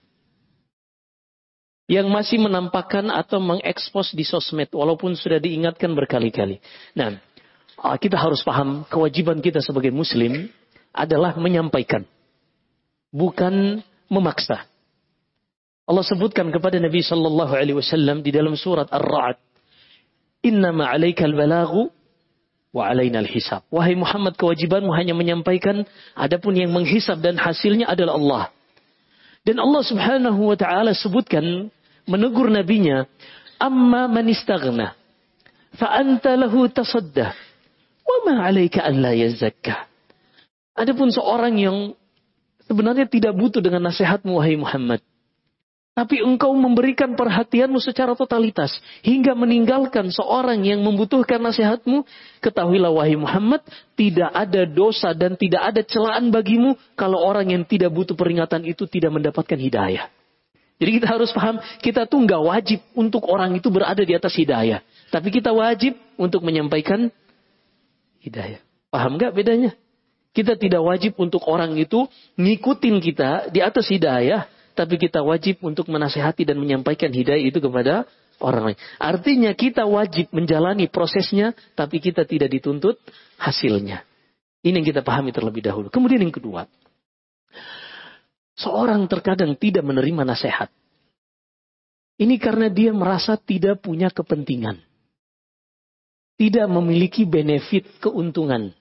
Yang masih menampakkan atau mengekspos di sosmed. Walaupun sudah diingatkan berkali-kali. Nah, kita harus paham kewajiban kita sebagai muslim adalah menyampaikan. Bukan memaksa. Allah sebutkan kepada Nabi SAW di dalam surat Ar-Ra'd. Innama alaikal balagu wa alainal hisab. Wahai Muhammad, kewajibanmu hanya menyampaikan, adapun yang menghisab dan hasilnya adalah Allah. Dan Allah Subhanahu wa taala sebutkan menegur nabinya, amma man istaghna fa anta lahu tasaddah wa ma 'alaika an la yazakka. Adapun seorang yang sebenarnya tidak butuh dengan nasihatmu wahai Muhammad, Tapi engkau memberikan perhatianmu secara totalitas. Hingga meninggalkan seorang yang membutuhkan nasihatmu. Ketahuilah wahai Muhammad. Tidak ada dosa dan tidak ada celaan bagimu. Kalau orang yang tidak butuh peringatan itu tidak mendapatkan hidayah. Jadi kita harus paham. Kita tuh gak wajib untuk orang itu berada di atas hidayah. Tapi kita wajib untuk menyampaikan hidayah. Paham gak bedanya? Kita tidak wajib untuk orang itu ngikutin kita di atas hidayah. Tapi kita wajib untuk menasihati dan menyampaikan hidayah itu kepada orang lain. Artinya kita wajib menjalani prosesnya, tapi kita tidak dituntut hasilnya. Ini yang kita pahami terlebih dahulu. Kemudian yang kedua. Seorang terkadang tidak menerima nasihat. Ini karena dia merasa tidak punya kepentingan. Tidak memiliki benefit, keuntungan.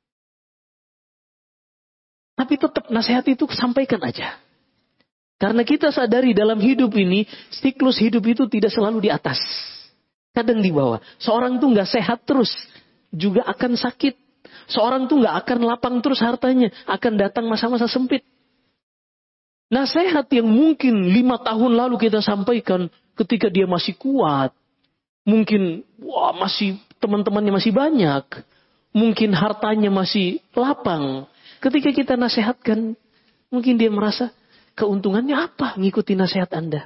Tapi tetap nasihat itu sampaikan aja. Karena kita sadari dalam hidup ini, siklus hidup itu tidak selalu di atas. Kadang di bawah. Seorang tuh gak sehat terus, juga akan sakit. Seorang tuh gak akan lapang terus hartanya, akan datang masa-masa sempit. Nasihat yang mungkin 5 tahun lalu kita sampaikan ketika dia masih kuat. Mungkin masih teman-temannya masih banyak. Mungkin hartanya masih lapang. Ketika kita nasihatkan, mungkin dia merasa, keuntungannya apa ngikuti nasihat Anda?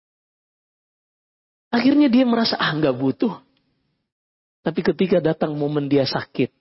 Akhirnya dia merasa, nggak butuh. Tapi ketika datang momen dia sakit,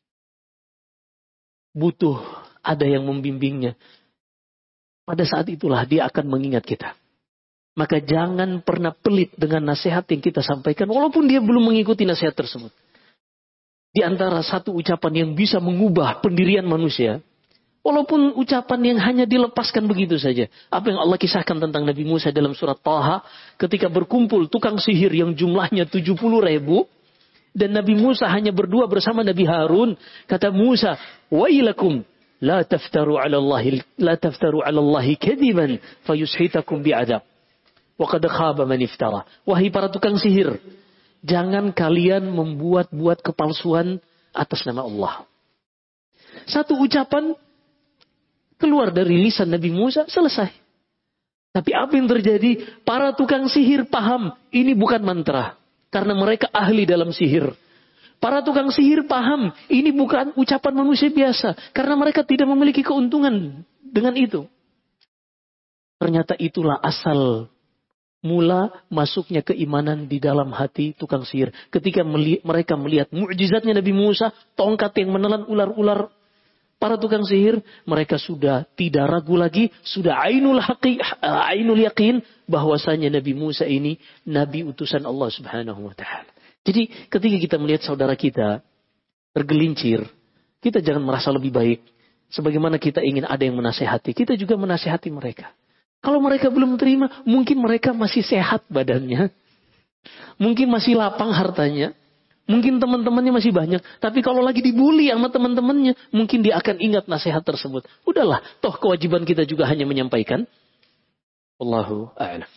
butuh ada yang membimbingnya. Pada saat itulah dia akan mengingat kita. Maka jangan pernah pelit dengan nasihat yang kita sampaikan, walaupun dia belum mengikuti nasihat tersebut. Di antara satu ucapan yang bisa mengubah pendirian manusia, walaupun ucapan yang hanya dilepaskan begitu saja. Apa yang Allah kisahkan tentang Nabi Musa dalam surat Taha. Ketika berkumpul tukang sihir yang jumlahnya 70.000. Dan Nabi Musa hanya berdua bersama Nabi Harun. Kata Musa, wailakum la taftaru ala Allahi kadiban fayushitakum bi'adab. Wa qad khaba man iftara. Wahai para tukang sihir, jangan kalian membuat-buat kepalsuan atas nama Allah. Satu ucapan keluar dari lisan Nabi Musa, selesai. Tapi apa yang terjadi? Para tukang sihir paham, ini bukan mantra. Karena mereka ahli dalam sihir. Para tukang sihir paham, ini bukan ucapan manusia biasa. Karena mereka tidak memiliki keuntungan dengan itu. Ternyata itulah asal mula masuknya keimanan di dalam hati tukang sihir. Ketika mereka melihat mukjizatnya Nabi Musa, tongkat yang menelan ular-ular. Para tukang sihir, mereka sudah tidak ragu lagi, sudah ainul yaqin bahwasanya Nabi Musa ini nabi utusan Allah Subhanahu wa taala. Jadi, ketika kita melihat saudara kita tergelincir, kita jangan merasa lebih baik. Sebagaimana kita ingin ada yang menasehati, kita juga menasehati mereka. Kalau mereka belum terima, mungkin mereka masih sehat badannya, mungkin masih lapang hartanya. Mungkin teman-temannya masih banyak. Tapi kalau lagi dibully sama teman-temannya, mungkin dia akan ingat nasihat tersebut. Udahlah, toh kewajiban kita juga hanya menyampaikan. Wallahu a'lam.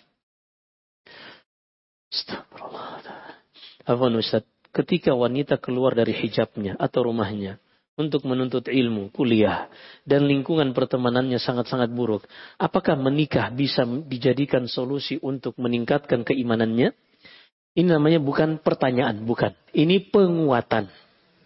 Astagfirullah. Afwan Ustaz, ketika wanita keluar dari hijabnya atau rumahnya untuk menuntut ilmu, kuliah, dan lingkungan pertemanannya sangat-sangat buruk, apakah menikah bisa dijadikan solusi untuk meningkatkan keimanannya? Ini namanya bukan pertanyaan, bukan. Ini penguatan.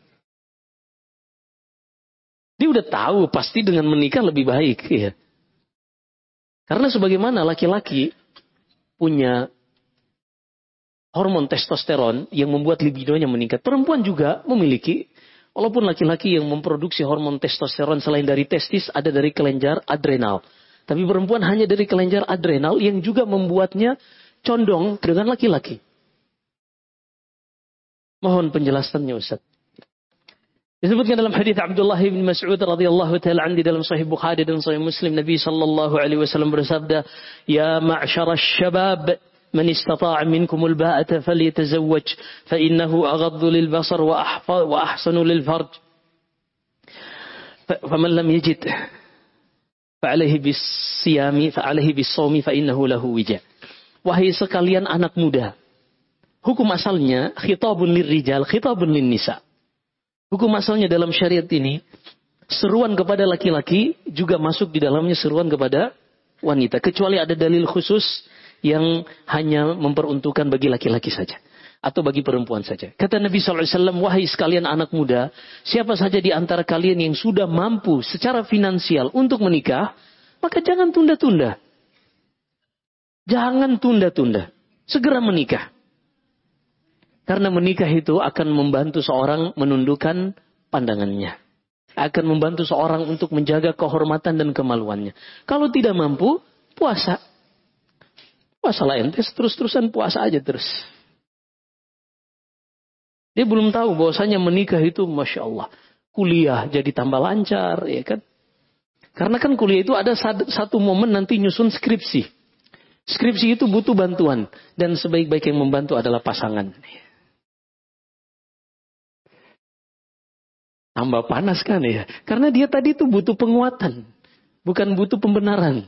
Dia udah tahu pasti dengan menikah lebih baik. Ya. Karena sebagaimana laki-laki punya hormon testosteron yang membuat libidonya meningkat. Perempuan juga memiliki, walaupun laki-laki yang memproduksi hormon testosteron selain dari testis, ada dari kelenjar adrenal. Tapi perempuan hanya dari kelenjar adrenal yang juga membuatnya condong dengan laki-laki. Mohon penjelasannya Ustaz. Disebutkan dalam hadis Abdullah bin Mas'ud radhiyallahu taala anhu dalam Sahih Bukhari dan Sahih Muslim, Nabi sallallahu alaihi wasallam bersabda, "Ya ma'syara asy-syabab, man istata'a minkum al-ba'ata falyatazawwaj, fa innahu aghaddu lil-basar wa ahsanu lil-farj. Faman lam yajid fa'alayhi bis-siyami fa'alayhi bis-shawmi fa innahu lahu wija." Wahai sekalian anak muda, hukum asalnya khitabun lirrijal, khitabun linnisa. Hukum asalnya dalam syariat ini, seruan kepada laki-laki juga masuk di dalamnya seruan kepada wanita. Kecuali ada dalil khusus yang hanya memperuntukkan bagi laki-laki saja. Atau bagi perempuan saja. Kata Nabi SAW, wahai sekalian anak muda, siapa saja di antara kalian yang sudah mampu secara finansial untuk menikah, maka jangan tunda-tunda. Jangan tunda-tunda. Segera menikah. Karena menikah itu akan membantu seorang menundukkan pandangannya. Akan membantu seorang untuk menjaga kehormatan dan kemaluannya. Kalau tidak mampu, puasa. Puasalah ente, terus-terusan puasa aja terus. Dia belum tahu bahwasanya menikah itu Masya Allah. Kuliah jadi tambah lancar, ya kan? Karena kan kuliah itu ada satu momen nanti nyusun skripsi. Skripsi itu butuh bantuan. Dan sebaik-baik yang membantu adalah pasangan. Tambah panas kan ya? Karena dia tadi itu butuh penguatan. Bukan butuh pembenaran.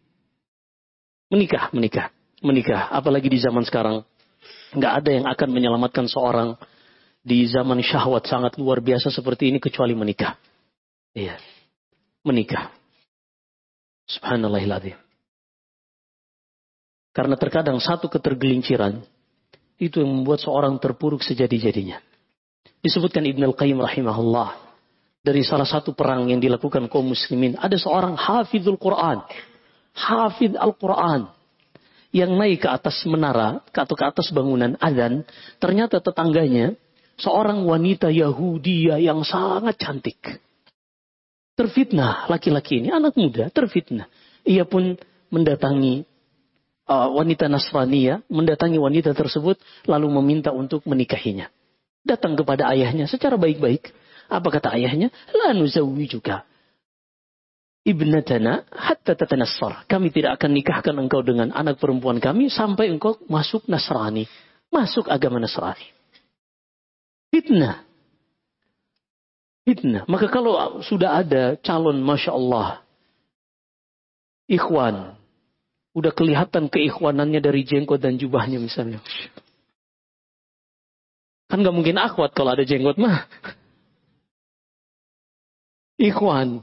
Menikah. Apalagi di zaman sekarang. Nggak ada yang akan menyelamatkan seorang di zaman syahwat sangat luar biasa seperti ini kecuali menikah. Iya. Menikah. Subhanallahiladzim. Karena terkadang satu ketergelinciran itu yang membuat seorang terpuruk sejadi-jadinya. Disebutkan Ibn Al-Qayyim rahimahullah dari salah satu perang yang dilakukan kaum muslimin, ada seorang hafizul Quran. Hafidh Al-Quran yang naik ke atas menara atau ke atas bangunan azan, ternyata tetangganya seorang wanita Yahudi yang sangat cantik. Terfitnah laki-laki ini, anak muda, terfitnah. Ia pun mendatangi wanita Nasraniyah, mendatangi wanita tersebut, lalu meminta untuk menikahinya. Datang kepada ayahnya secara baik-baik. Apa kata ayahnya? La nuzawwijuka ibnatana hatta tatanassar. Kami tidak akan nikahkan engkau dengan anak perempuan kami sampai engkau masuk Nasrani. Masuk agama Nasrani. Fitnah. Maka kalau sudah ada calon Masya Allah. Ikhwan. Udah kelihatan keikhwanannya dari jenggot dan jubahnya misalnya. Kan gak mungkin akhwat kalau ada jenggot mah. Ikhwan.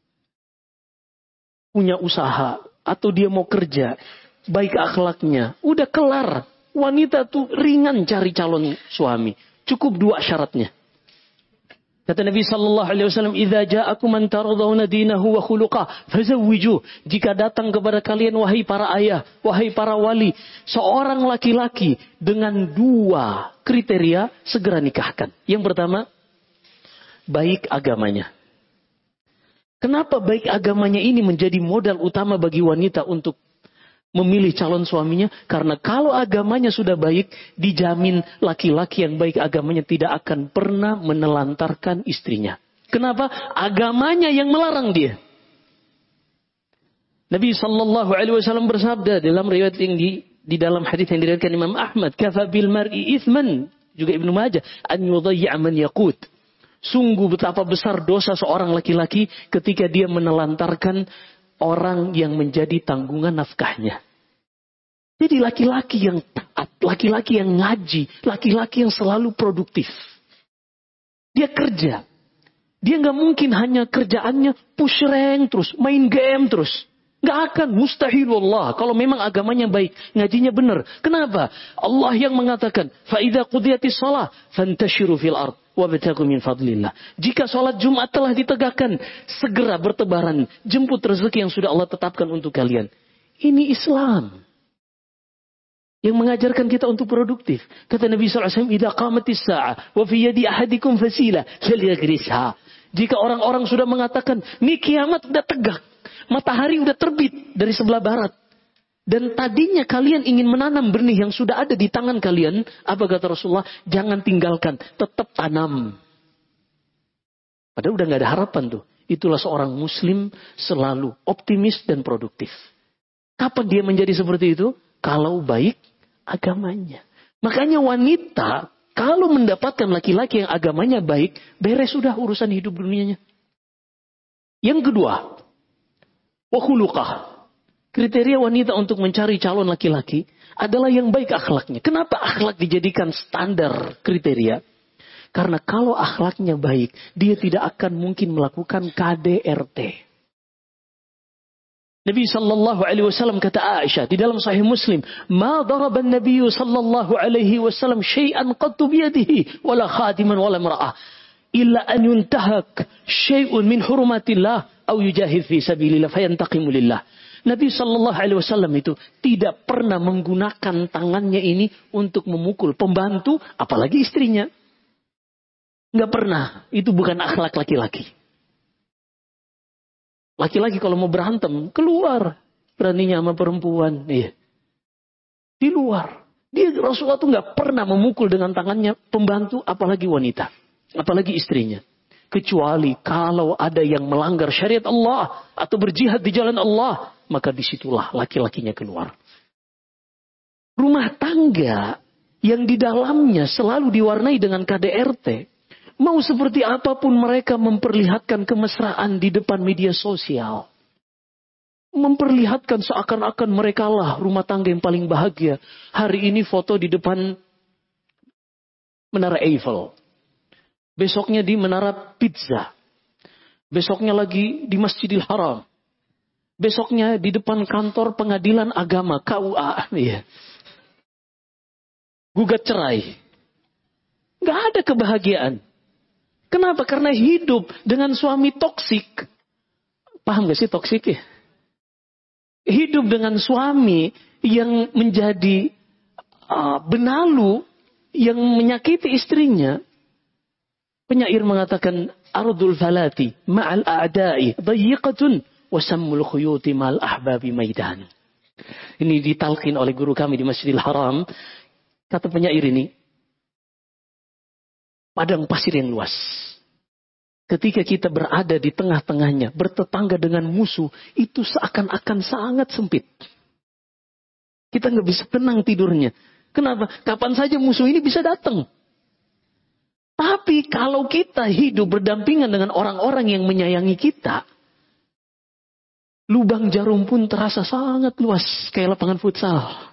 Punya usaha. Atau dia mau kerja. Baik akhlaknya. Udah kelar. Wanita tuh ringan cari calon suami. Cukup 2 syaratnya. Kata Nabi sallallahu alaihi wasallam, "Idza ja'akum man taradawna dinahu wa khuluqah, fazawwijuh." Jika datang kepada kalian wahai para ayah, wahai para wali, seorang laki-laki dengan 2 kriteria, segera nikahkan. Yang pertama, baik agamanya. Kenapa baik agamanya ini menjadi modal utama bagi wanita untuk memilih calon suaminya? Karena kalau agamanya sudah baik, dijamin laki-laki yang baik agamanya tidak akan pernah menelantarkan istrinya. Kenapa? Agamanya yang melarang dia. Nabi SAW bersabda dalam riwayat yang di dalam hadis yang diriwayatkan Imam Ahmad, "Kafa bil mar'i itsman," juga Ibnu Majah, "an yudayya man yaqut." Sungguh betapa besar dosa seorang laki-laki ketika dia menelantarkan orang yang menjadi tanggungan nafkahnya. Jadi laki-laki yang taat, laki-laki yang ngaji, laki-laki yang selalu produktif. Dia kerja. Dia nggak mungkin hanya kerjaannya push rank terus, main game terus. Nggak akan, mustahil wallah. Kalau memang agamanya baik, ngajinya benar. Kenapa? Allah yang mengatakan, "Fa idza qudiyatis shalah fantashiru fil ard wabtaghu min fadlillah." Jika salat Jumat telah ditegakkan, segera bertebaran, jemput rezeki yang sudah Allah tetapkan untuk kalian. Ini Islam yang mengajarkan kita untuk produktif. Kata Nabi SAW, "Idza qamatis sa'ah wa fi yadi ahadikum fasila falyagrisha." Jika orang-orang sudah mengatakan, "Nih kiamat udah tegak, matahari udah terbit dari sebelah barat, dan tadinya kalian ingin menanam benih yang sudah ada di tangan kalian," apa kata Rasulullah? "Jangan tinggalkan, tetap tanam." Padahal udah gak ada harapan tuh. Itulah seorang muslim selalu optimis dan produktif. Kapan dia menjadi seperti itu? Kalau baik agamanya. Makanya wanita kalau mendapatkan laki-laki yang agamanya baik, beres sudah urusan hidup dunianya. Yang kedua, wa khuluqah. Kriteria wanita untuk mencari calon laki-laki adalah yang baik akhlaknya. Kenapa akhlak dijadikan standar kriteria? Karena kalau akhlaknya baik, dia tidak akan mungkin melakukan KDRT. Nabi sallallahu alaihi wasallam kata Aisyah di dalam Sahih Muslim, "Ma daraba an-nabiy sallallahu alaihi wasallam syai'an qattu bi yadihi wala khadiman wala imra'ah illa an yuntahak syai'un min hurumatillah aw yujahid fi sabilillah fayantaqimu lillah." Nabi sallallahu alaihi wasallam itu tidak pernah menggunakan tangannya ini untuk memukul pembantu, apalagi istrinya. Enggak pernah. Itu bukan akhlak laki-laki. Laki-laki kalau mau berantem, keluar. Beraninya sama perempuan. Iya. Di luar. Rasulullah itu nggak pernah memukul dengan tangannya pembantu, apalagi wanita. Apalagi istrinya. Kecuali kalau ada yang melanggar syariat Allah. Atau berjihad di jalan Allah. Maka disitulah laki-lakinya keluar. Rumah tangga yang di dalamnya selalu diwarnai dengan KDRT. Mau seperti apapun mereka memperlihatkan kemesraan di depan media sosial. Memperlihatkan seakan-akan mereka lah rumah tangga yang paling bahagia. Hari ini foto di depan Menara Eiffel. Besoknya di Menara Pizza. Besoknya lagi di Masjidil Haram. Besoknya di depan kantor pengadilan agama KUA. Ya. Gugat cerai. Gak ada kebahagiaan. Kenapa? Karena hidup dengan suami toksik. Paham gak sih toksik ya? Hidup dengan suami yang menjadi benalu, yang menyakiti istrinya. Penyair mengatakan, Ardul falati ma'al a'da'i dayiqatun wasammul khuyuti ma'al ahbabi maidan. Ini ditalqin oleh guru kami di Masjidil Haram. Kata penyair ini, padang pasir yang luas. Ketika kita berada di tengah-tengahnya, bertetangga dengan musuh, itu seakan-akan sangat sempit. Kita nggak bisa tenang tidurnya. Kenapa? Kapan saja musuh ini bisa datang. Tapi kalau kita hidup berdampingan dengan orang-orang yang menyayangi kita, lubang jarum pun terasa sangat luas, kayak lapangan futsal.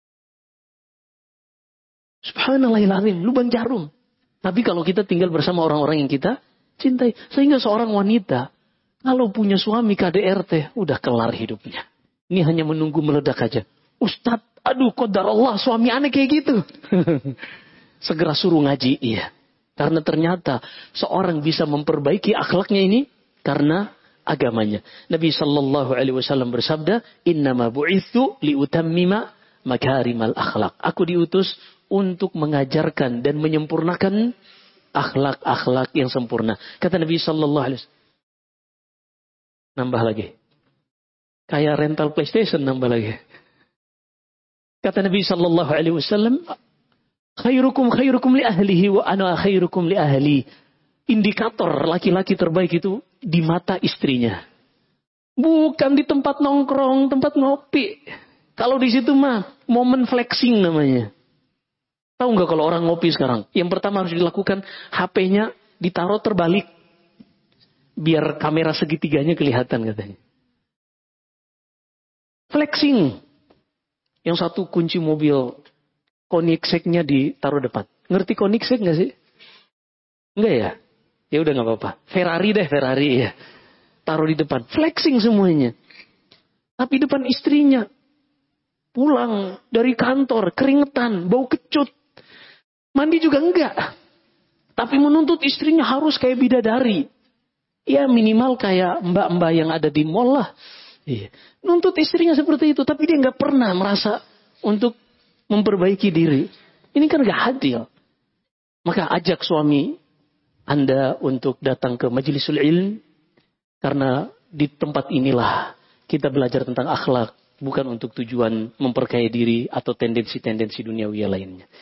Subhanallahilazim, lubang jarum. Tapi kalau kita tinggal bersama orang-orang yang kita cintai. Sehingga seorang wanita, kalau punya suami KDRT, udah kelar hidupnya. Ini hanya menunggu meledak aja. Ustadz, aduh qadar Allah, suami aneh kayak gitu. Segera suruh ngaji, iya. Karena ternyata seorang bisa memperbaiki akhlaknya ini karena agamanya. Nabi sallallahu alaihi wasallam bersabda, "Innama bu'itsu liutammima makarimal akhlak." Aku diutus untuk mengajarkan dan menyempurnakan akhlak-akhlak yang sempurna. Kata Nabi sallallahu alaihi wasallam. Nambah lagi. Kayak rental PlayStation nambah lagi. Kata Nabi sallallahu alaihi wasallam, khairukum li ahlihi wa ana khairukum li ahli. Indikator laki-laki terbaik itu di mata istrinya. Bukan di tempat nongkrong, tempat ngopi. Kalau di situ mah momen flexing namanya. Tahu nggak kalau orang ngopi sekarang? Yang pertama harus dilakukan, HP-nya ditaruh terbalik. Biar kamera segitiganya kelihatan katanya. Flexing. Yang satu kunci mobil, Koenigsegg-nya ditaruh depan. Ngerti Koenigsegg nggak sih? Enggak ya? Ya udah nggak apa-apa. Ferrari ya. Taruh di depan. Flexing semuanya. Tapi depan istrinya. Pulang dari kantor, keringetan, bau kecut. Mandi juga enggak. Tapi menuntut istrinya harus kayak bidadari. Ya minimal kayak mbak-mbak yang ada di mall lah. Iya. Nuntut istrinya seperti itu. Tapi dia enggak pernah merasa untuk memperbaiki diri. Ini kan enggak adil. Maka ajak suami Anda untuk datang ke majlisul ilm. Karena di tempat inilah kita belajar tentang akhlak. Bukan untuk tujuan memperkaya diri atau tendensi-tendensi duniawi lainnya.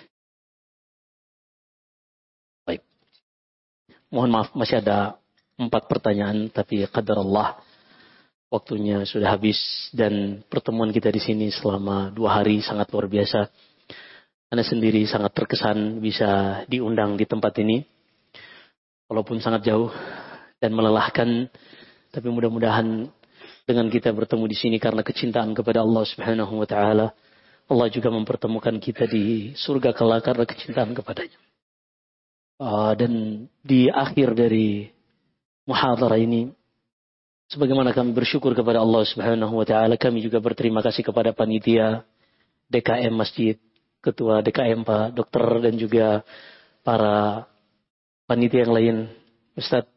Baik. Mohon maaf masih ada 4 pertanyaan. Tapi qadar Allah waktunya sudah habis. Dan pertemuan kita di sini selama 2 hari sangat luar biasa. Anda sendiri sangat terkesan bisa diundang di tempat ini. Walaupun sangat jauh dan melelahkan. Tapi mudah-mudahan dengan kita bertemu di sini karena kecintaan kepada Allah Subhanahu wa taala, Allah juga mempertemukan kita di surga kelak karena kecintaan kepadanya. Dan di akhir dari muhadharah ini Sebagaimana kami bersyukur kepada Allah Subhanahu wa taala, kami juga berterima kasih kepada panitia DKM Masjid, Ketua DKM Pak Dokter dan juga para panitia yang lain, Ustadz,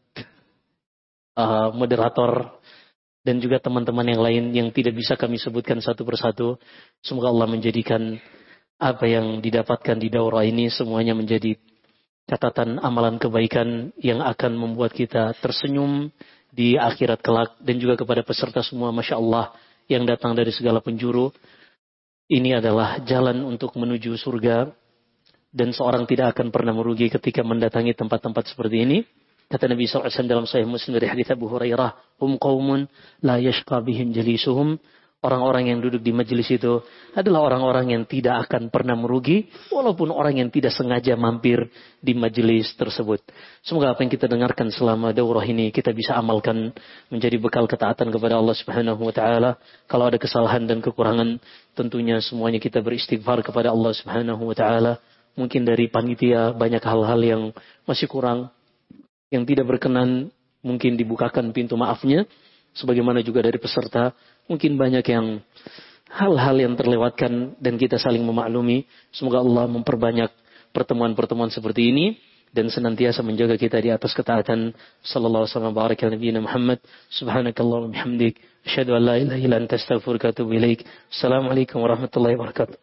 moderator, dan juga teman-teman yang lain yang tidak bisa kami sebutkan satu persatu. Semoga Allah menjadikan apa yang didapatkan di daurah ini semuanya menjadi catatan amalan kebaikan yang akan membuat kita tersenyum di akhirat kelak. Dan juga kepada peserta semua, Masya Allah, yang datang dari segala penjuru. Ini adalah jalan untuk menuju surga. Dan seorang tidak akan pernah merugi ketika mendatangi tempat-tempat seperti ini. Kata Nabi SAW dalam Sahih Muslim dari hadits Abu Hurairah, hum qaumun la yashqa bihim jalisuhum. Orang-orang yang duduk di majelis itu adalah orang-orang yang tidak akan pernah merugi, walaupun orang yang tidak sengaja mampir di majelis tersebut. Semoga apa yang kita dengarkan selama daurah ini kita bisa amalkan menjadi bekal ketaatan kepada Allah Subhanahu wa taala. Kalau ada kesalahan dan kekurangan, tentunya semuanya kita beristighfar kepada Allah Subhanahu wa taala. Mungkin dari panitia banyak hal-hal yang masih kurang, yang tidak berkenan, mungkin dibukakan pintu maafnya. Sebagaimana juga dari peserta, mungkin banyak yang hal-hal yang terlewatkan dan kita saling memaklumi. Semoga Allah memperbanyak pertemuan-pertemuan seperti ini dan senantiasa menjaga kita di atas ketaatan. Sallallahu alaihi wasallam baraka ala nabiyina Muhammad. Subhanakallahumma bihamdik, asyhadu an la ilaha illa anta astaghfiruka wa atubu ilaik. Assalamualaikum warahmatullahi wabarakatuh.